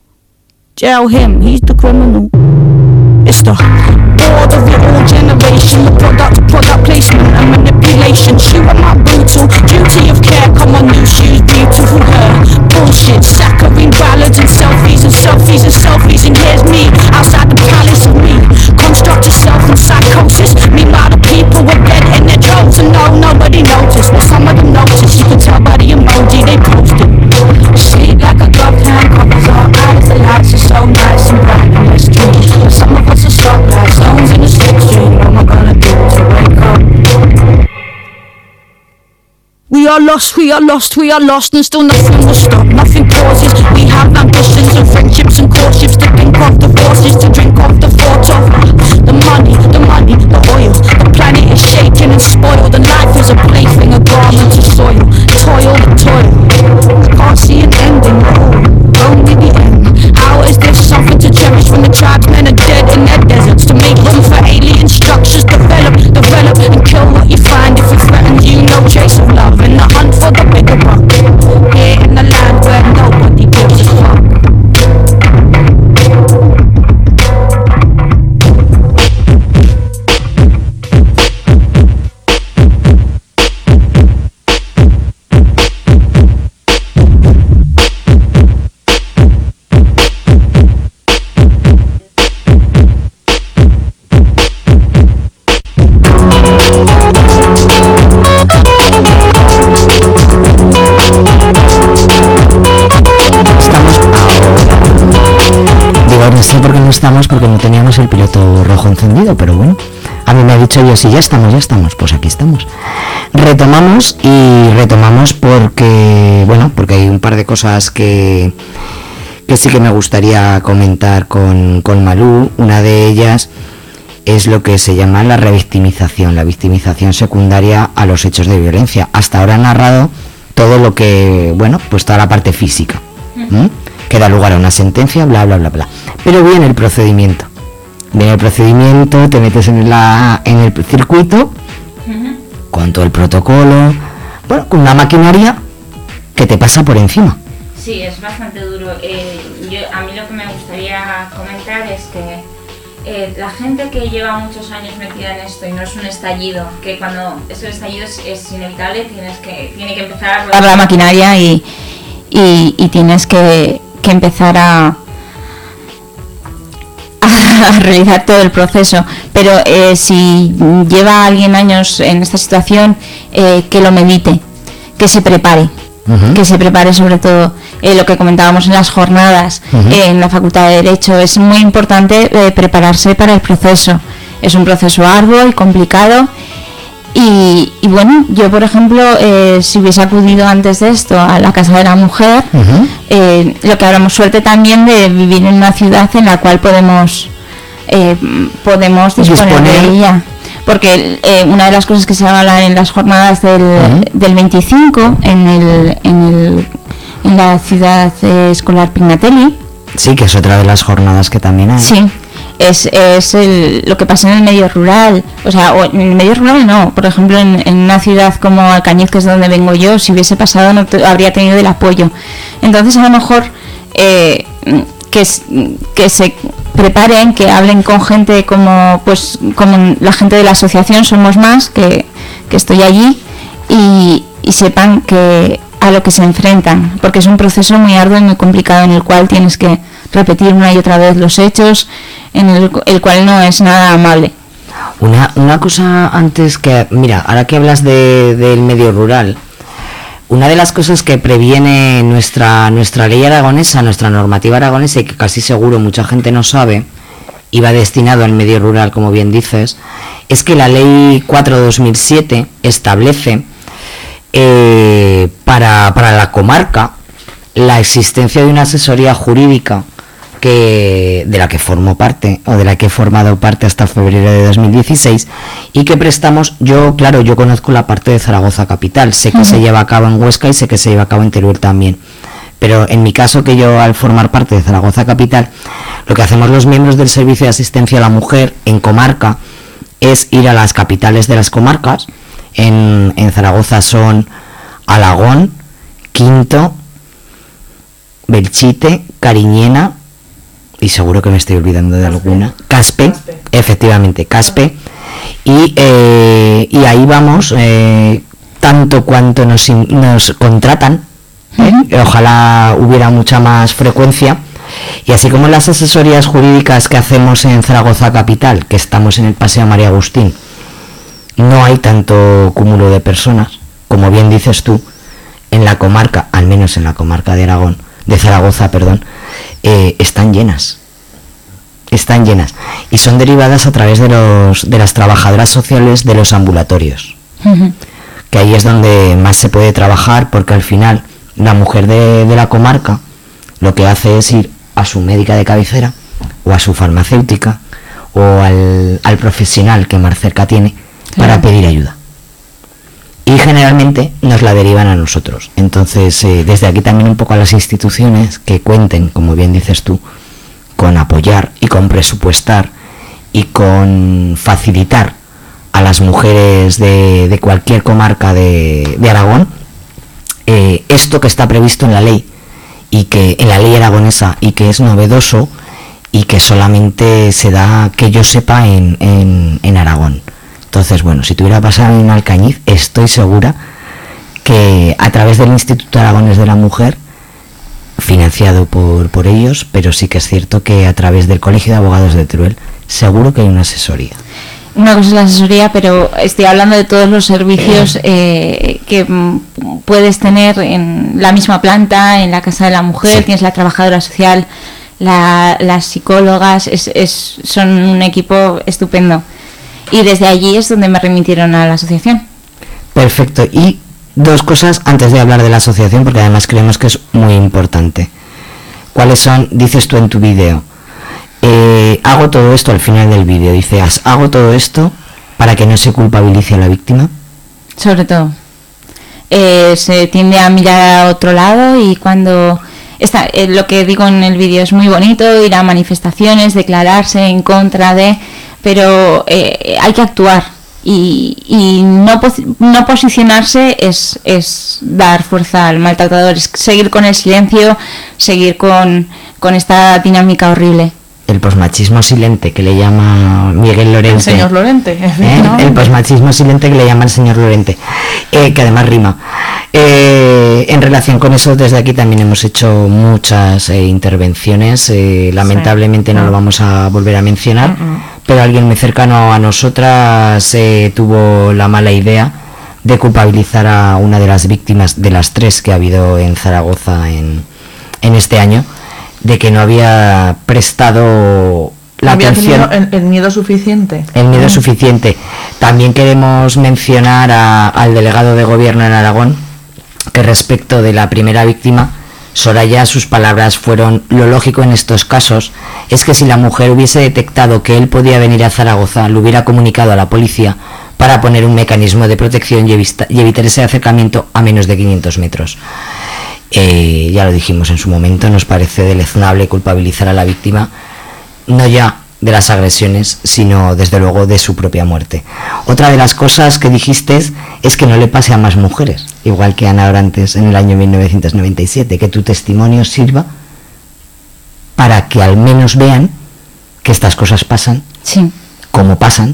Speaker 7: Jail him, he's the criminal. It's the board of your old generation, the product, product placement and manipulation. Shoe am I brutal? Duty of care, come on new shoes, beautiful hair. Bullshit, saccharine ballads and selfies and selfies and selfies. And here's me, outside the palace of me. Construct yourself in psychosis. Meanwhile the people were dead in their droves, and no, nobody noticed. Well, some of them noticed, you can tell by the emoji they posted. Sleep like a gloved hand covers our eyes. The lights are so nice and bright and let's dream. But some of us are stuck like stones in the sticks. are lost, we are lost, we are lost, and still nothing will stop, nothing pauses. We have ambitions and friendships and courtships to think of, divorces to drink of, the thought of the money, the money, the oil. The planet is shaken and spoiled, and life is a plaything, a garment to soil. Toil, the toil. I can't see an ending, no, only the end. How is this something to cherish when the tribesmen are dead in their deserts? To make room for alien structures, develop, develop, and kill what you find. If it threatens you, no trace of love in the hunt for the bigger buck. Here in the land where nobody gives a fuck.
Speaker 2: No sé por qué no estamos, porque no teníamos el piloto rojo encendido, pero bueno, a mí me ha dicho yo, si ya estamos, ya estamos, pues aquí estamos. Retomamos y retomamos porque, bueno, porque hay un par de cosas que, que sí que me gustaría comentar con, con Malú. Una de ellas es lo que se llama la revictimización, la victimización secundaria a los hechos de violencia. Hasta ahora ha narrado todo lo que, bueno, pues toda la parte física, ¿m? que da lugar a una sentencia, bla, bla, bla, bla. Pero viene el procedimiento. Viene el procedimiento, te metes en, la, en el circuito, uh-huh. con todo el protocolo, bueno, con una maquinaria que te pasa por encima.
Speaker 6: Sí, es bastante duro. Eh, yo, a mí lo que me gustaría comentar es que eh, la gente que lleva muchos años metida en esto y no es un estallido, que cuando es el estallido es, es inevitable, tienes que, tiene que empezar a rodar
Speaker 2: la maquinaria y, y, y tienes que... que empezar a, a realizar todo el proceso, pero eh, si lleva alguien años en esta situación, eh, que lo medite, que se prepare, uh-huh. que se prepare sobre todo eh, lo que comentábamos en las jornadas, uh-huh. eh, en la Facultad de Derecho. Es muy importante eh, prepararse para el proceso. Es un proceso arduo y complicado. Y, y bueno, yo por ejemplo, eh, si hubiese acudido antes de esto a la Casa de la Mujer, uh-huh. eh, lo que hablamos suerte también de vivir en una ciudad en la cual podemos eh, podemos disponer, disponer de ella. Porque eh, una de las cosas que se habla en las jornadas del, uh-huh. del veinticinco en, el, en, el, en la ciudad eh, escolar Pignatelli. Sí, que es otra de las jornadas que también hay. Sí. Es, es el, lo que pasa en el medio rural, o sea, o en el medio rural no, por ejemplo en, en una ciudad como Alcañiz, que es donde vengo yo, si hubiese pasado no te, habría tenido el apoyo. Entonces a lo mejor eh, que, que se preparen, que hablen con gente como pues como la gente de la asociación Somos Más, que, que estoy allí, y, y sepan que a lo que se enfrentan, porque es un proceso muy arduo y muy complicado en el cual tienes que repetir una y otra vez los hechos, en el, el cual no es nada amable. Una, una cosa antes que, mira, ahora que hablas de, del medio rural, una de las cosas que previene nuestra nuestra ley aragonesa, nuestra normativa aragonesa, y que casi seguro mucha gente no sabe, y va destinado al medio rural, como bien dices, es que la ley cuatro barra dos mil siete establece eh, para, para la comarca la existencia de una asesoría jurídica que de la que formo parte, o de la que he formado parte hasta febrero de dos mil dieciséis, y que prestamos, yo claro, yo conozco la parte de Zaragoza capital, sé que uh-huh. se lleva a cabo en Huesca y sé que se lleva a cabo en Teruel también, pero en mi caso, que yo al formar parte de Zaragoza capital, lo que hacemos los miembros del Servicio de Asistencia a la Mujer en comarca es ir a las capitales de las comarcas. En, en Zaragoza son Alagón, Quinto, Belchite, Cariñena, y seguro que me estoy olvidando de Caspe. alguna, Caspe, Caspe, efectivamente, Caspe, y, eh, y ahí vamos, eh, tanto cuanto nos, nos contratan, ¿eh? Ojalá hubiera mucha más frecuencia, y así como las asesorías jurídicas que hacemos en Zaragoza capital, que estamos en el Paseo María Agustín, no hay tanto cúmulo de personas, como bien dices tú, en la comarca, al menos en la comarca de Aragón, de Zaragoza, perdón, eh, están llenas, están llenas, y son derivadas a través de los de las trabajadoras sociales de los ambulatorios, uh-huh. que ahí es donde más se puede trabajar, porque al final la mujer de, de la comarca lo que hace es ir a su médica de cabecera o a su farmacéutica o al, al profesional que más cerca tiene para claro. pedir ayuda. Y generalmente nos la derivan a nosotros. Entonces, eh, desde aquí también un poco a las instituciones que cuenten, como bien dices tú, con apoyar y con presupuestar y con facilitar a las mujeres de, de cualquier comarca de, de Aragón eh, esto que está previsto en la ley, y que en la ley aragonesa, y que es novedoso y que solamente se da, que yo sepa, en, en, en Aragón. Entonces, bueno, si tuviera pasado en Alcañiz, estoy segura que a través del Instituto Aragonés de la Mujer, financiado por, por ellos, pero sí que es cierto que a través del Colegio de Abogados de Teruel, seguro que hay una asesoría.
Speaker 6: Una cosa es la asesoría, pero estoy hablando de todos los servicios eh, que m, puedes tener en la misma planta, en la Casa de la Mujer, sí. Tienes la trabajadora social, la, las psicólogas, es, es, son un equipo estupendo. Y desde allí es donde me remitieron a la asociación.
Speaker 2: Perfecto. Y dos cosas antes de hablar de la asociación, porque además creemos que es muy importante. ¿Cuáles son? Dices tú en tu vídeo. Eh, hago todo esto al final del vídeo. Dices, hago todo esto para que no se culpabilice a la víctima.
Speaker 6: Sobre todo. Eh, se tiende a mirar a otro lado y cuando... Está, eh, lo que digo en el vídeo es muy bonito, ir a manifestaciones, declararse en contra de... pero eh, hay que actuar y, y no, no posicionarse es, es dar fuerza al maltratador, es seguir con el silencio, seguir con, con esta dinámica horrible.
Speaker 2: El posmachismo silente que le llama Miguel Lorente.
Speaker 3: El señor Lorente.
Speaker 2: ¿Eh? ¿No? El posmachismo silente que le llama el señor Lorente, eh, que además rima. Eh, en relación con eso, desde aquí también hemos hecho muchas eh, intervenciones. Eh, lamentablemente sí. no lo vamos a volver a mencionar, uh-uh. pero alguien muy cercano a nosotras eh, tuvo la mala idea de culpabilizar a una de las víctimas de las tres que ha habido en Zaragoza en, en este año, de que no había prestado la
Speaker 3: había
Speaker 2: atención,
Speaker 3: el, el miedo suficiente.
Speaker 2: El miedo ¿Eh? suficiente. También queremos mencionar a, al delegado de gobierno en Aragón, que respecto de la primera víctima, Soraya, sus palabras fueron: lo lógico en estos casos es que si la mujer hubiese detectado que él podía venir a Zaragoza, lo hubiera comunicado a la policía para poner un mecanismo de protección y, evita, y evitar ese acercamiento a menos de quinientos metros. Eh, ya lo dijimos en su momento, nos parece deleznable culpabilizar a la víctima, no ya de las agresiones, sino desde luego de su propia muerte. Otra de las cosas que dijiste es que no le pase a más mujeres, igual que Ana Orantes en el año mil novecientos noventa y siete, que tu testimonio sirva para que al menos vean que estas cosas pasan,
Speaker 6: sí.
Speaker 2: como pasan.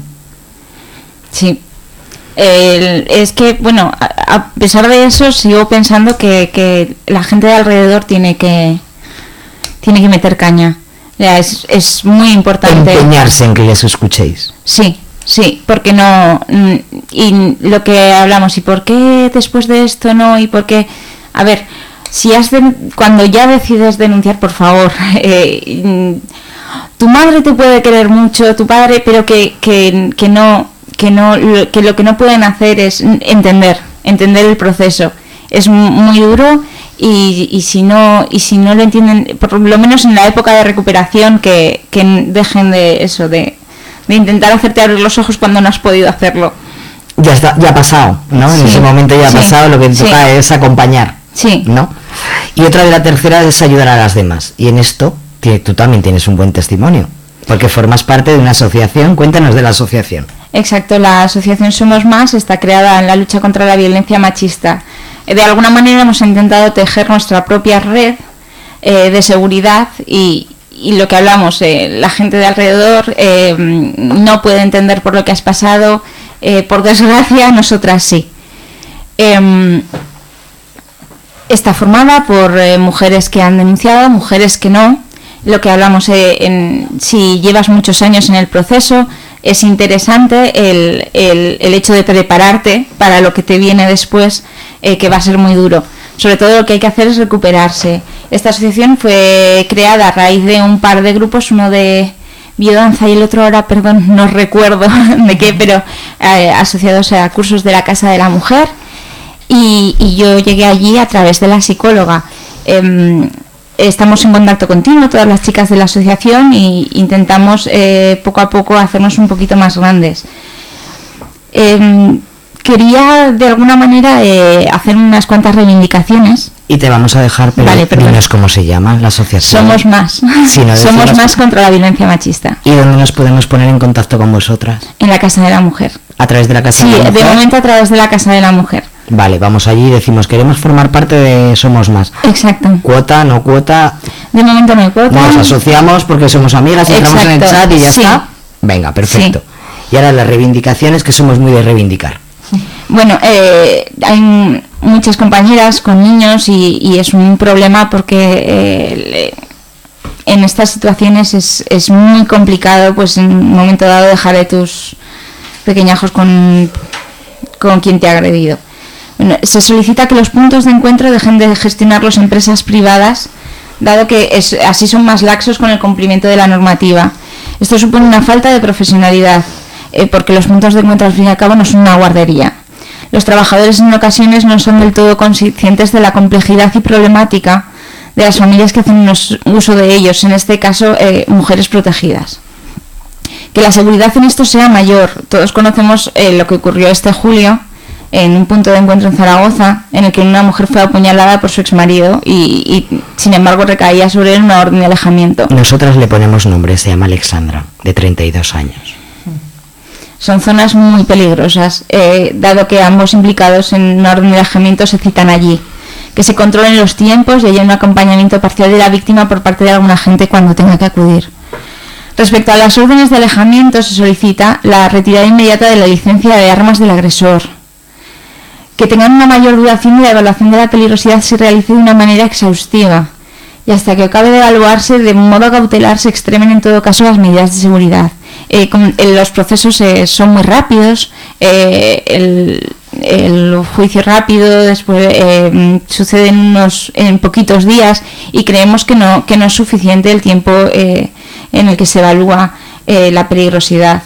Speaker 6: Sí. El, es que, bueno, a, a pesar de eso, sigo pensando que, que la gente de alrededor tiene que tiene que meter caña. O sea, es, es muy importante
Speaker 2: empeñarse en que les escuchéis.
Speaker 6: Sí, sí, porque no... Y lo que hablamos, ¿y por qué después de esto no? ¿Y por qué? A ver, si has de, cuando ya decides denunciar, por favor, eh, tu madre te puede querer mucho, tu padre, pero que, que, que no... que no que lo que no pueden hacer es entender entender el proceso. Es muy duro y, y si no y si no lo entienden, por lo menos en la época de recuperación, que, que dejen de eso de, de intentar hacerte abrir los ojos cuando no has podido hacerlo.
Speaker 2: Ya está, ya ha pasado, ¿no? Sí, en ese momento ya ha sí, pasado, lo que te toca sí. es acompañar,
Speaker 6: sí.
Speaker 2: ¿no? Y otra de la tercera es ayudar a las demás, y en esto tú también tienes un buen testimonio, porque formas parte de una asociación. Cuéntanos de la asociación.
Speaker 6: Exacto, la asociación Somos Más está creada en la lucha contra la violencia machista. De alguna manera hemos intentado tejer nuestra propia red eh, de seguridad y, y lo que hablamos, eh, la gente de alrededor eh, no puede entender por lo que has pasado, eh, por desgracia nosotras sí. Eh, está formada por eh, mujeres que han denunciado, mujeres que no. Lo que hablamos, eh, en, si llevas muchos años en el proceso, es interesante el, el, el hecho de prepararte para lo que te viene después, eh, que va a ser muy duro. Sobre todo lo que hay que hacer es recuperarse. Esta asociación fue creada a raíz de un par de grupos, uno de biodanza y el otro ahora, perdón, no recuerdo de qué, pero eh, asociados a cursos de la Casa de la Mujer. y, y yo llegué allí a través de la psicóloga. Eh, estamos en contacto continuo, todas las chicas de la asociación, y intentamos eh, poco a poco hacernos un poquito más grandes. Eh, quería de alguna manera eh, hacer unas cuantas reivindicaciones.
Speaker 2: Y te vamos a dejar, pero
Speaker 6: Vale,
Speaker 2: dinos cómo se llama la asociación.
Speaker 6: Somos más.
Speaker 2: Sí, no,
Speaker 6: Somos
Speaker 2: decimos-
Speaker 6: más contra la violencia machista.
Speaker 2: ¿Y dónde nos podemos poner en contacto con vosotras?
Speaker 6: En la Casa de la Mujer.
Speaker 2: A través de la Casa
Speaker 6: Sí,
Speaker 2: de la
Speaker 6: de
Speaker 2: Mujer.
Speaker 6: momento a través de la Casa de la Mujer.
Speaker 2: Vale, vamos allí y decimos, queremos formar parte de Somos Más.
Speaker 6: Exacto.
Speaker 2: Cuota, no cuota,
Speaker 6: De momento no hay cuota.
Speaker 2: nos asociamos porque somos amigas, entramos en el
Speaker 6: Exacto,
Speaker 2: chat y ya
Speaker 6: sí.
Speaker 2: está. Venga, perfecto. Y ahora las reivindicaciones, que somos muy de reivindicar.
Speaker 6: Bueno, eh, hay muchas compañeras con niños y, y es un problema porque eh, le- en estas situaciones es, es muy complicado, pues en un momento dado, dejar a tus pequeñajos con, con quien te ha agredido. Bueno, se solicita que los puntos de encuentro dejen de gestionarlos empresas privadas, dado que es, así son más laxos con el cumplimiento de la normativa. Esto supone una falta de profesionalidad, eh, porque los puntos de encuentro al fin y al cabo no son una guardería. Los trabajadores en ocasiones no son del todo conscientes de la complejidad y problemática de las familias que hacen unos- uso de ellos, en este caso eh, mujeres protegidas. Que la seguridad en esto sea mayor. Todos conocemos eh, lo que ocurrió este julio en un punto de encuentro en Zaragoza, en el que una mujer fue apuñalada por su exmarido y, y sin embargo recaía sobre él una orden de alejamiento.
Speaker 2: Nosotras le ponemos nombre, se llama Alexandra, de treinta y dos años.
Speaker 6: Son zonas muy peligrosas, eh, dado que ambos implicados en una orden de alejamiento se citan allí. Que se controlen los tiempos y haya un acompañamiento parcial de la víctima por parte de alguna gente cuando tenga que acudir. Respecto a las órdenes de alejamiento, se solicita la retirada inmediata de la licencia de armas del agresor. Que tengan una mayor duración y la evaluación de la peligrosidad se realice de una manera exhaustiva. Y hasta que acabe de evaluarse, de modo cautelar, se extremen en todo caso las medidas de seguridad. Eh, con- eh, los procesos eh, son muy rápidos, eh, el, el juicio rápido, después eh, sucede en, unos, en poquitos días y creemos que no, que no es suficiente el tiempo eh, en el que se evalúa eh, la peligrosidad.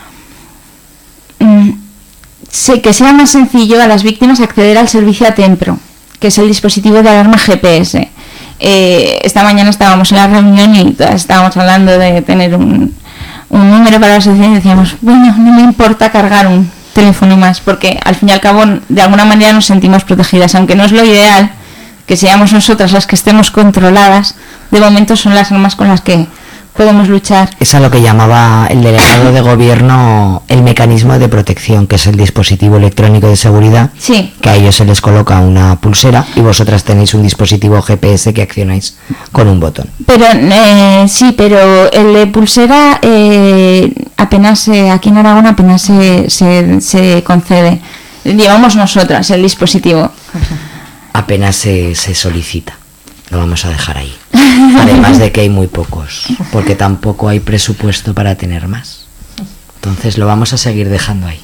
Speaker 6: Mm, sé que sea más sencillo a las víctimas acceder al servicio a Tempro, que es el dispositivo de alarma G P S. Eh, esta mañana estábamos en la reunión y todas estábamos hablando de tener un, un número para la asociación y decíamos, bueno, no me importa cargar un teléfono más, porque al fin y al cabo de alguna manera nos sentimos protegidas, aunque no es lo ideal que seamos nosotras las que estemos controladas. De momento son las armas con las que podemos luchar.
Speaker 2: Es a lo que llamaba el delegado de gobierno el mecanismo de protección, que es el dispositivo electrónico de seguridad,
Speaker 6: Sí,
Speaker 2: que a ellos se les coloca una pulsera y vosotras tenéis un dispositivo G P S que accionáis con un botón.
Speaker 6: pero eh, sí, pero el de pulsera eh, apenas eh, aquí en Aragón apenas se, se, se concede. Llevamos nosotras el dispositivo.
Speaker 2: Apenas se, se solicita. Lo vamos a dejar ahí. Además de que hay muy pocos, porque tampoco hay presupuesto para tener más. Entonces lo vamos a seguir dejando ahí.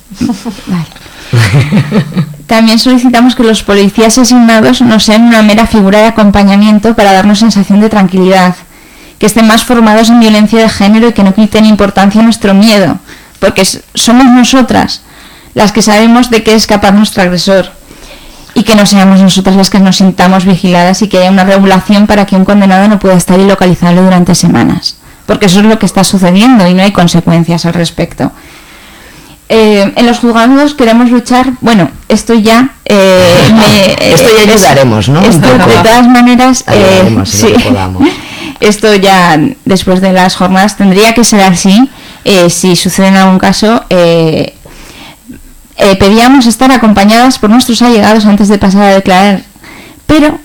Speaker 6: Vale. También solicitamos que los policías asignados no sean una mera figura de acompañamiento para darnos sensación de tranquilidad, que estén más formados en violencia de género y que no quiten importancia a nuestro miedo, porque s- somos nosotras las que sabemos de qué es capaz nuestro agresor, y que no seamos nosotras las que nos sintamos vigiladas y que haya una regulación para que un condenado no pueda estar ilocalizable durante semanas, porque eso es lo que está sucediendo y no hay consecuencias al respecto. Eh, en los juzgados queremos luchar, bueno, esto ya eh, me-
Speaker 2: Esto ya
Speaker 6: es-
Speaker 2: ayudaremos, ¿no?
Speaker 6: esto,
Speaker 2: Un poco.
Speaker 6: de todas maneras, eh,
Speaker 2: Ayudaremos en lo que
Speaker 6: sí.
Speaker 2: podamos.
Speaker 6: Esto ya después de las jornadas tendría que ser así. Eh, si sucede en algún caso, eh, eh, pedíamos estar acompañadas por nuestros allegados antes de pasar a declarar, pero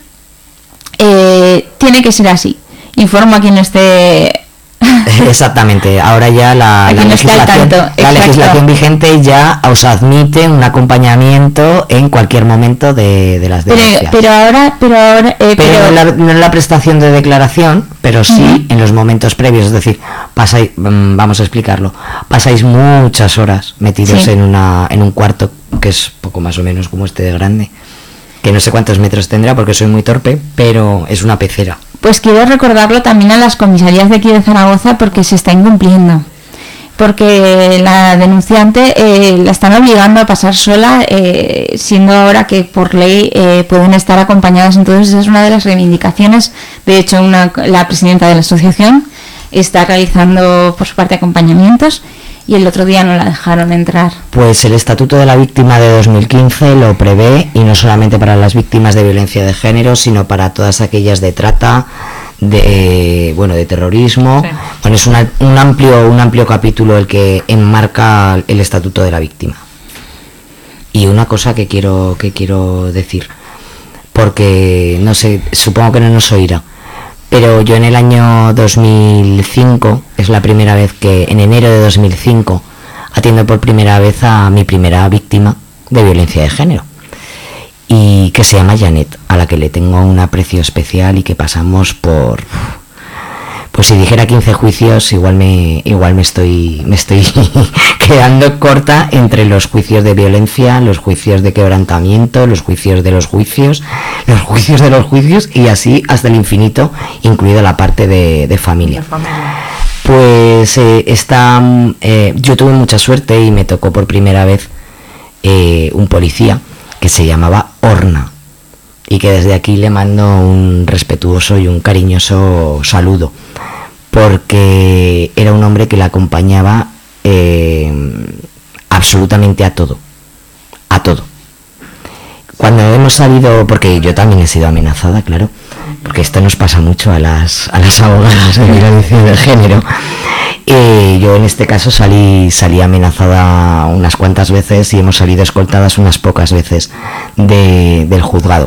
Speaker 6: eh, tiene que ser así. Informo a quien no esté.
Speaker 2: Exactamente, ahora ya la,
Speaker 6: Aquí
Speaker 2: la
Speaker 6: no está al
Speaker 2: legislación,
Speaker 6: tanto,
Speaker 2: la
Speaker 6: exacto.
Speaker 2: legislación vigente ya os admite un acompañamiento en cualquier momento de, de las
Speaker 6: Pero,
Speaker 2: denuncias.
Speaker 6: pero ahora, pero ahora, eh,
Speaker 2: Pero
Speaker 6: pero-
Speaker 2: no en la, no en la prestación de declaración, pero sí
Speaker 6: Ujú.
Speaker 2: en los momentos previos, es decir, pasáis, mm, vamos a explicarlo, pasáis muchas horas metidos
Speaker 6: Sí.
Speaker 2: en una en un cuarto que es poco más o menos como este de grande, que no sé cuántos metros tendrá porque soy muy torpe, pero es una pecera.
Speaker 6: Pues quiero recordarlo también a las comisarías de aquí de Zaragoza porque se está incumpliendo. porque la denunciante eh, la están obligando a pasar sola, eh, siendo ahora que por ley eh, pueden estar acompañadas. Entonces esa es una de las reivindicaciones. De hecho, una, la presidenta de la asociación está realizando por su parte acompañamientos, y el otro día no la dejaron entrar.
Speaker 2: Pues el Estatuto de la Víctima de dos mil quince lo prevé, y no solamente para las víctimas de violencia de género, sino para todas aquellas de trata, de bueno de terrorismo. Sí. Bueno, es una, un amplio un amplio capítulo el que enmarca el Estatuto de la Víctima. Y una cosa que quiero que quiero decir, porque no sé, supongo que no nos oirá, pero yo en el año dos mil cinco, es la primera vez que en enero de dos mil cinco atiendo por primera vez a mi primera víctima de violencia de género, y que se llama Janet, a la que le tengo un aprecio especial, y que pasamos por, pues si dijera quince juicios, igual me igual me estoy me estoy quedando corta entre los juicios de violencia, los juicios de quebrantamiento, los juicios de los juicios, los juicios de los juicios, y así hasta el infinito, incluida la parte de, de familia. De familia. Pues eh, esta, eh, yo tuve mucha suerte y me tocó por primera vez eh, un policía que se llamaba Orna, y que desde aquí le mando un respetuoso y un cariñoso saludo, porque era un hombre que la acompañaba eh, absolutamente a todo, a todo. Cuando hemos salido, porque yo también he sido amenazada, claro, porque esto nos pasa mucho a las a las abogadas de violencia de género. Eh, yo en este caso salí salí amenazada unas cuantas veces, y hemos salido escoltadas unas pocas veces de, del juzgado.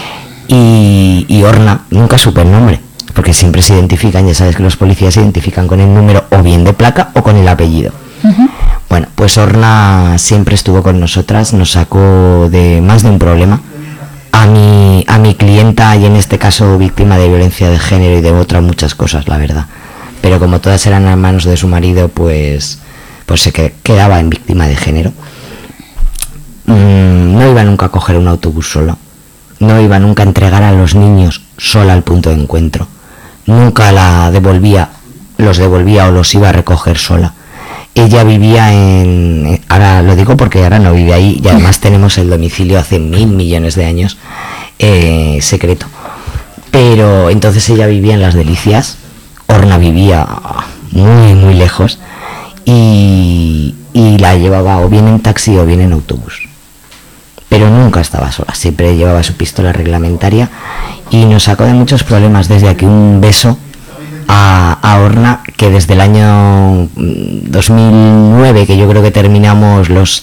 Speaker 2: Y, y Orna, nunca supe el nombre, porque siempre se identifican, ya sabes que los policías se identifican con el número o bien de placa o con el apellido. Uh-huh. Bueno, pues Orna siempre estuvo con nosotras, nos sacó de más de un problema. A mi, a mi clienta, y en este caso víctima de violencia de género y de otras muchas cosas, la verdad. Pero como todas eran en manos de su marido, pues pues se quedaba en víctima de género. Mm, no iba nunca a coger un autobús sola. No iba nunca a entregar a los niños sola al punto de encuentro. Nunca la devolvía, los devolvía o los iba a recoger sola. Ella vivía en... Ahora lo digo porque ahora no vive ahí, y además tenemos el domicilio hace mil millones de años eh, secreto. Pero entonces ella vivía en Las Delicias. Orna vivía muy muy lejos, y, y la llevaba o bien en taxi o bien en autobús, pero nunca estaba sola, siempre llevaba su pistola reglamentaria, y nos sacó de muchos problemas. Desde aquí un beso a, a Orna, que desde el año dos mil nueve, que yo creo que terminamos los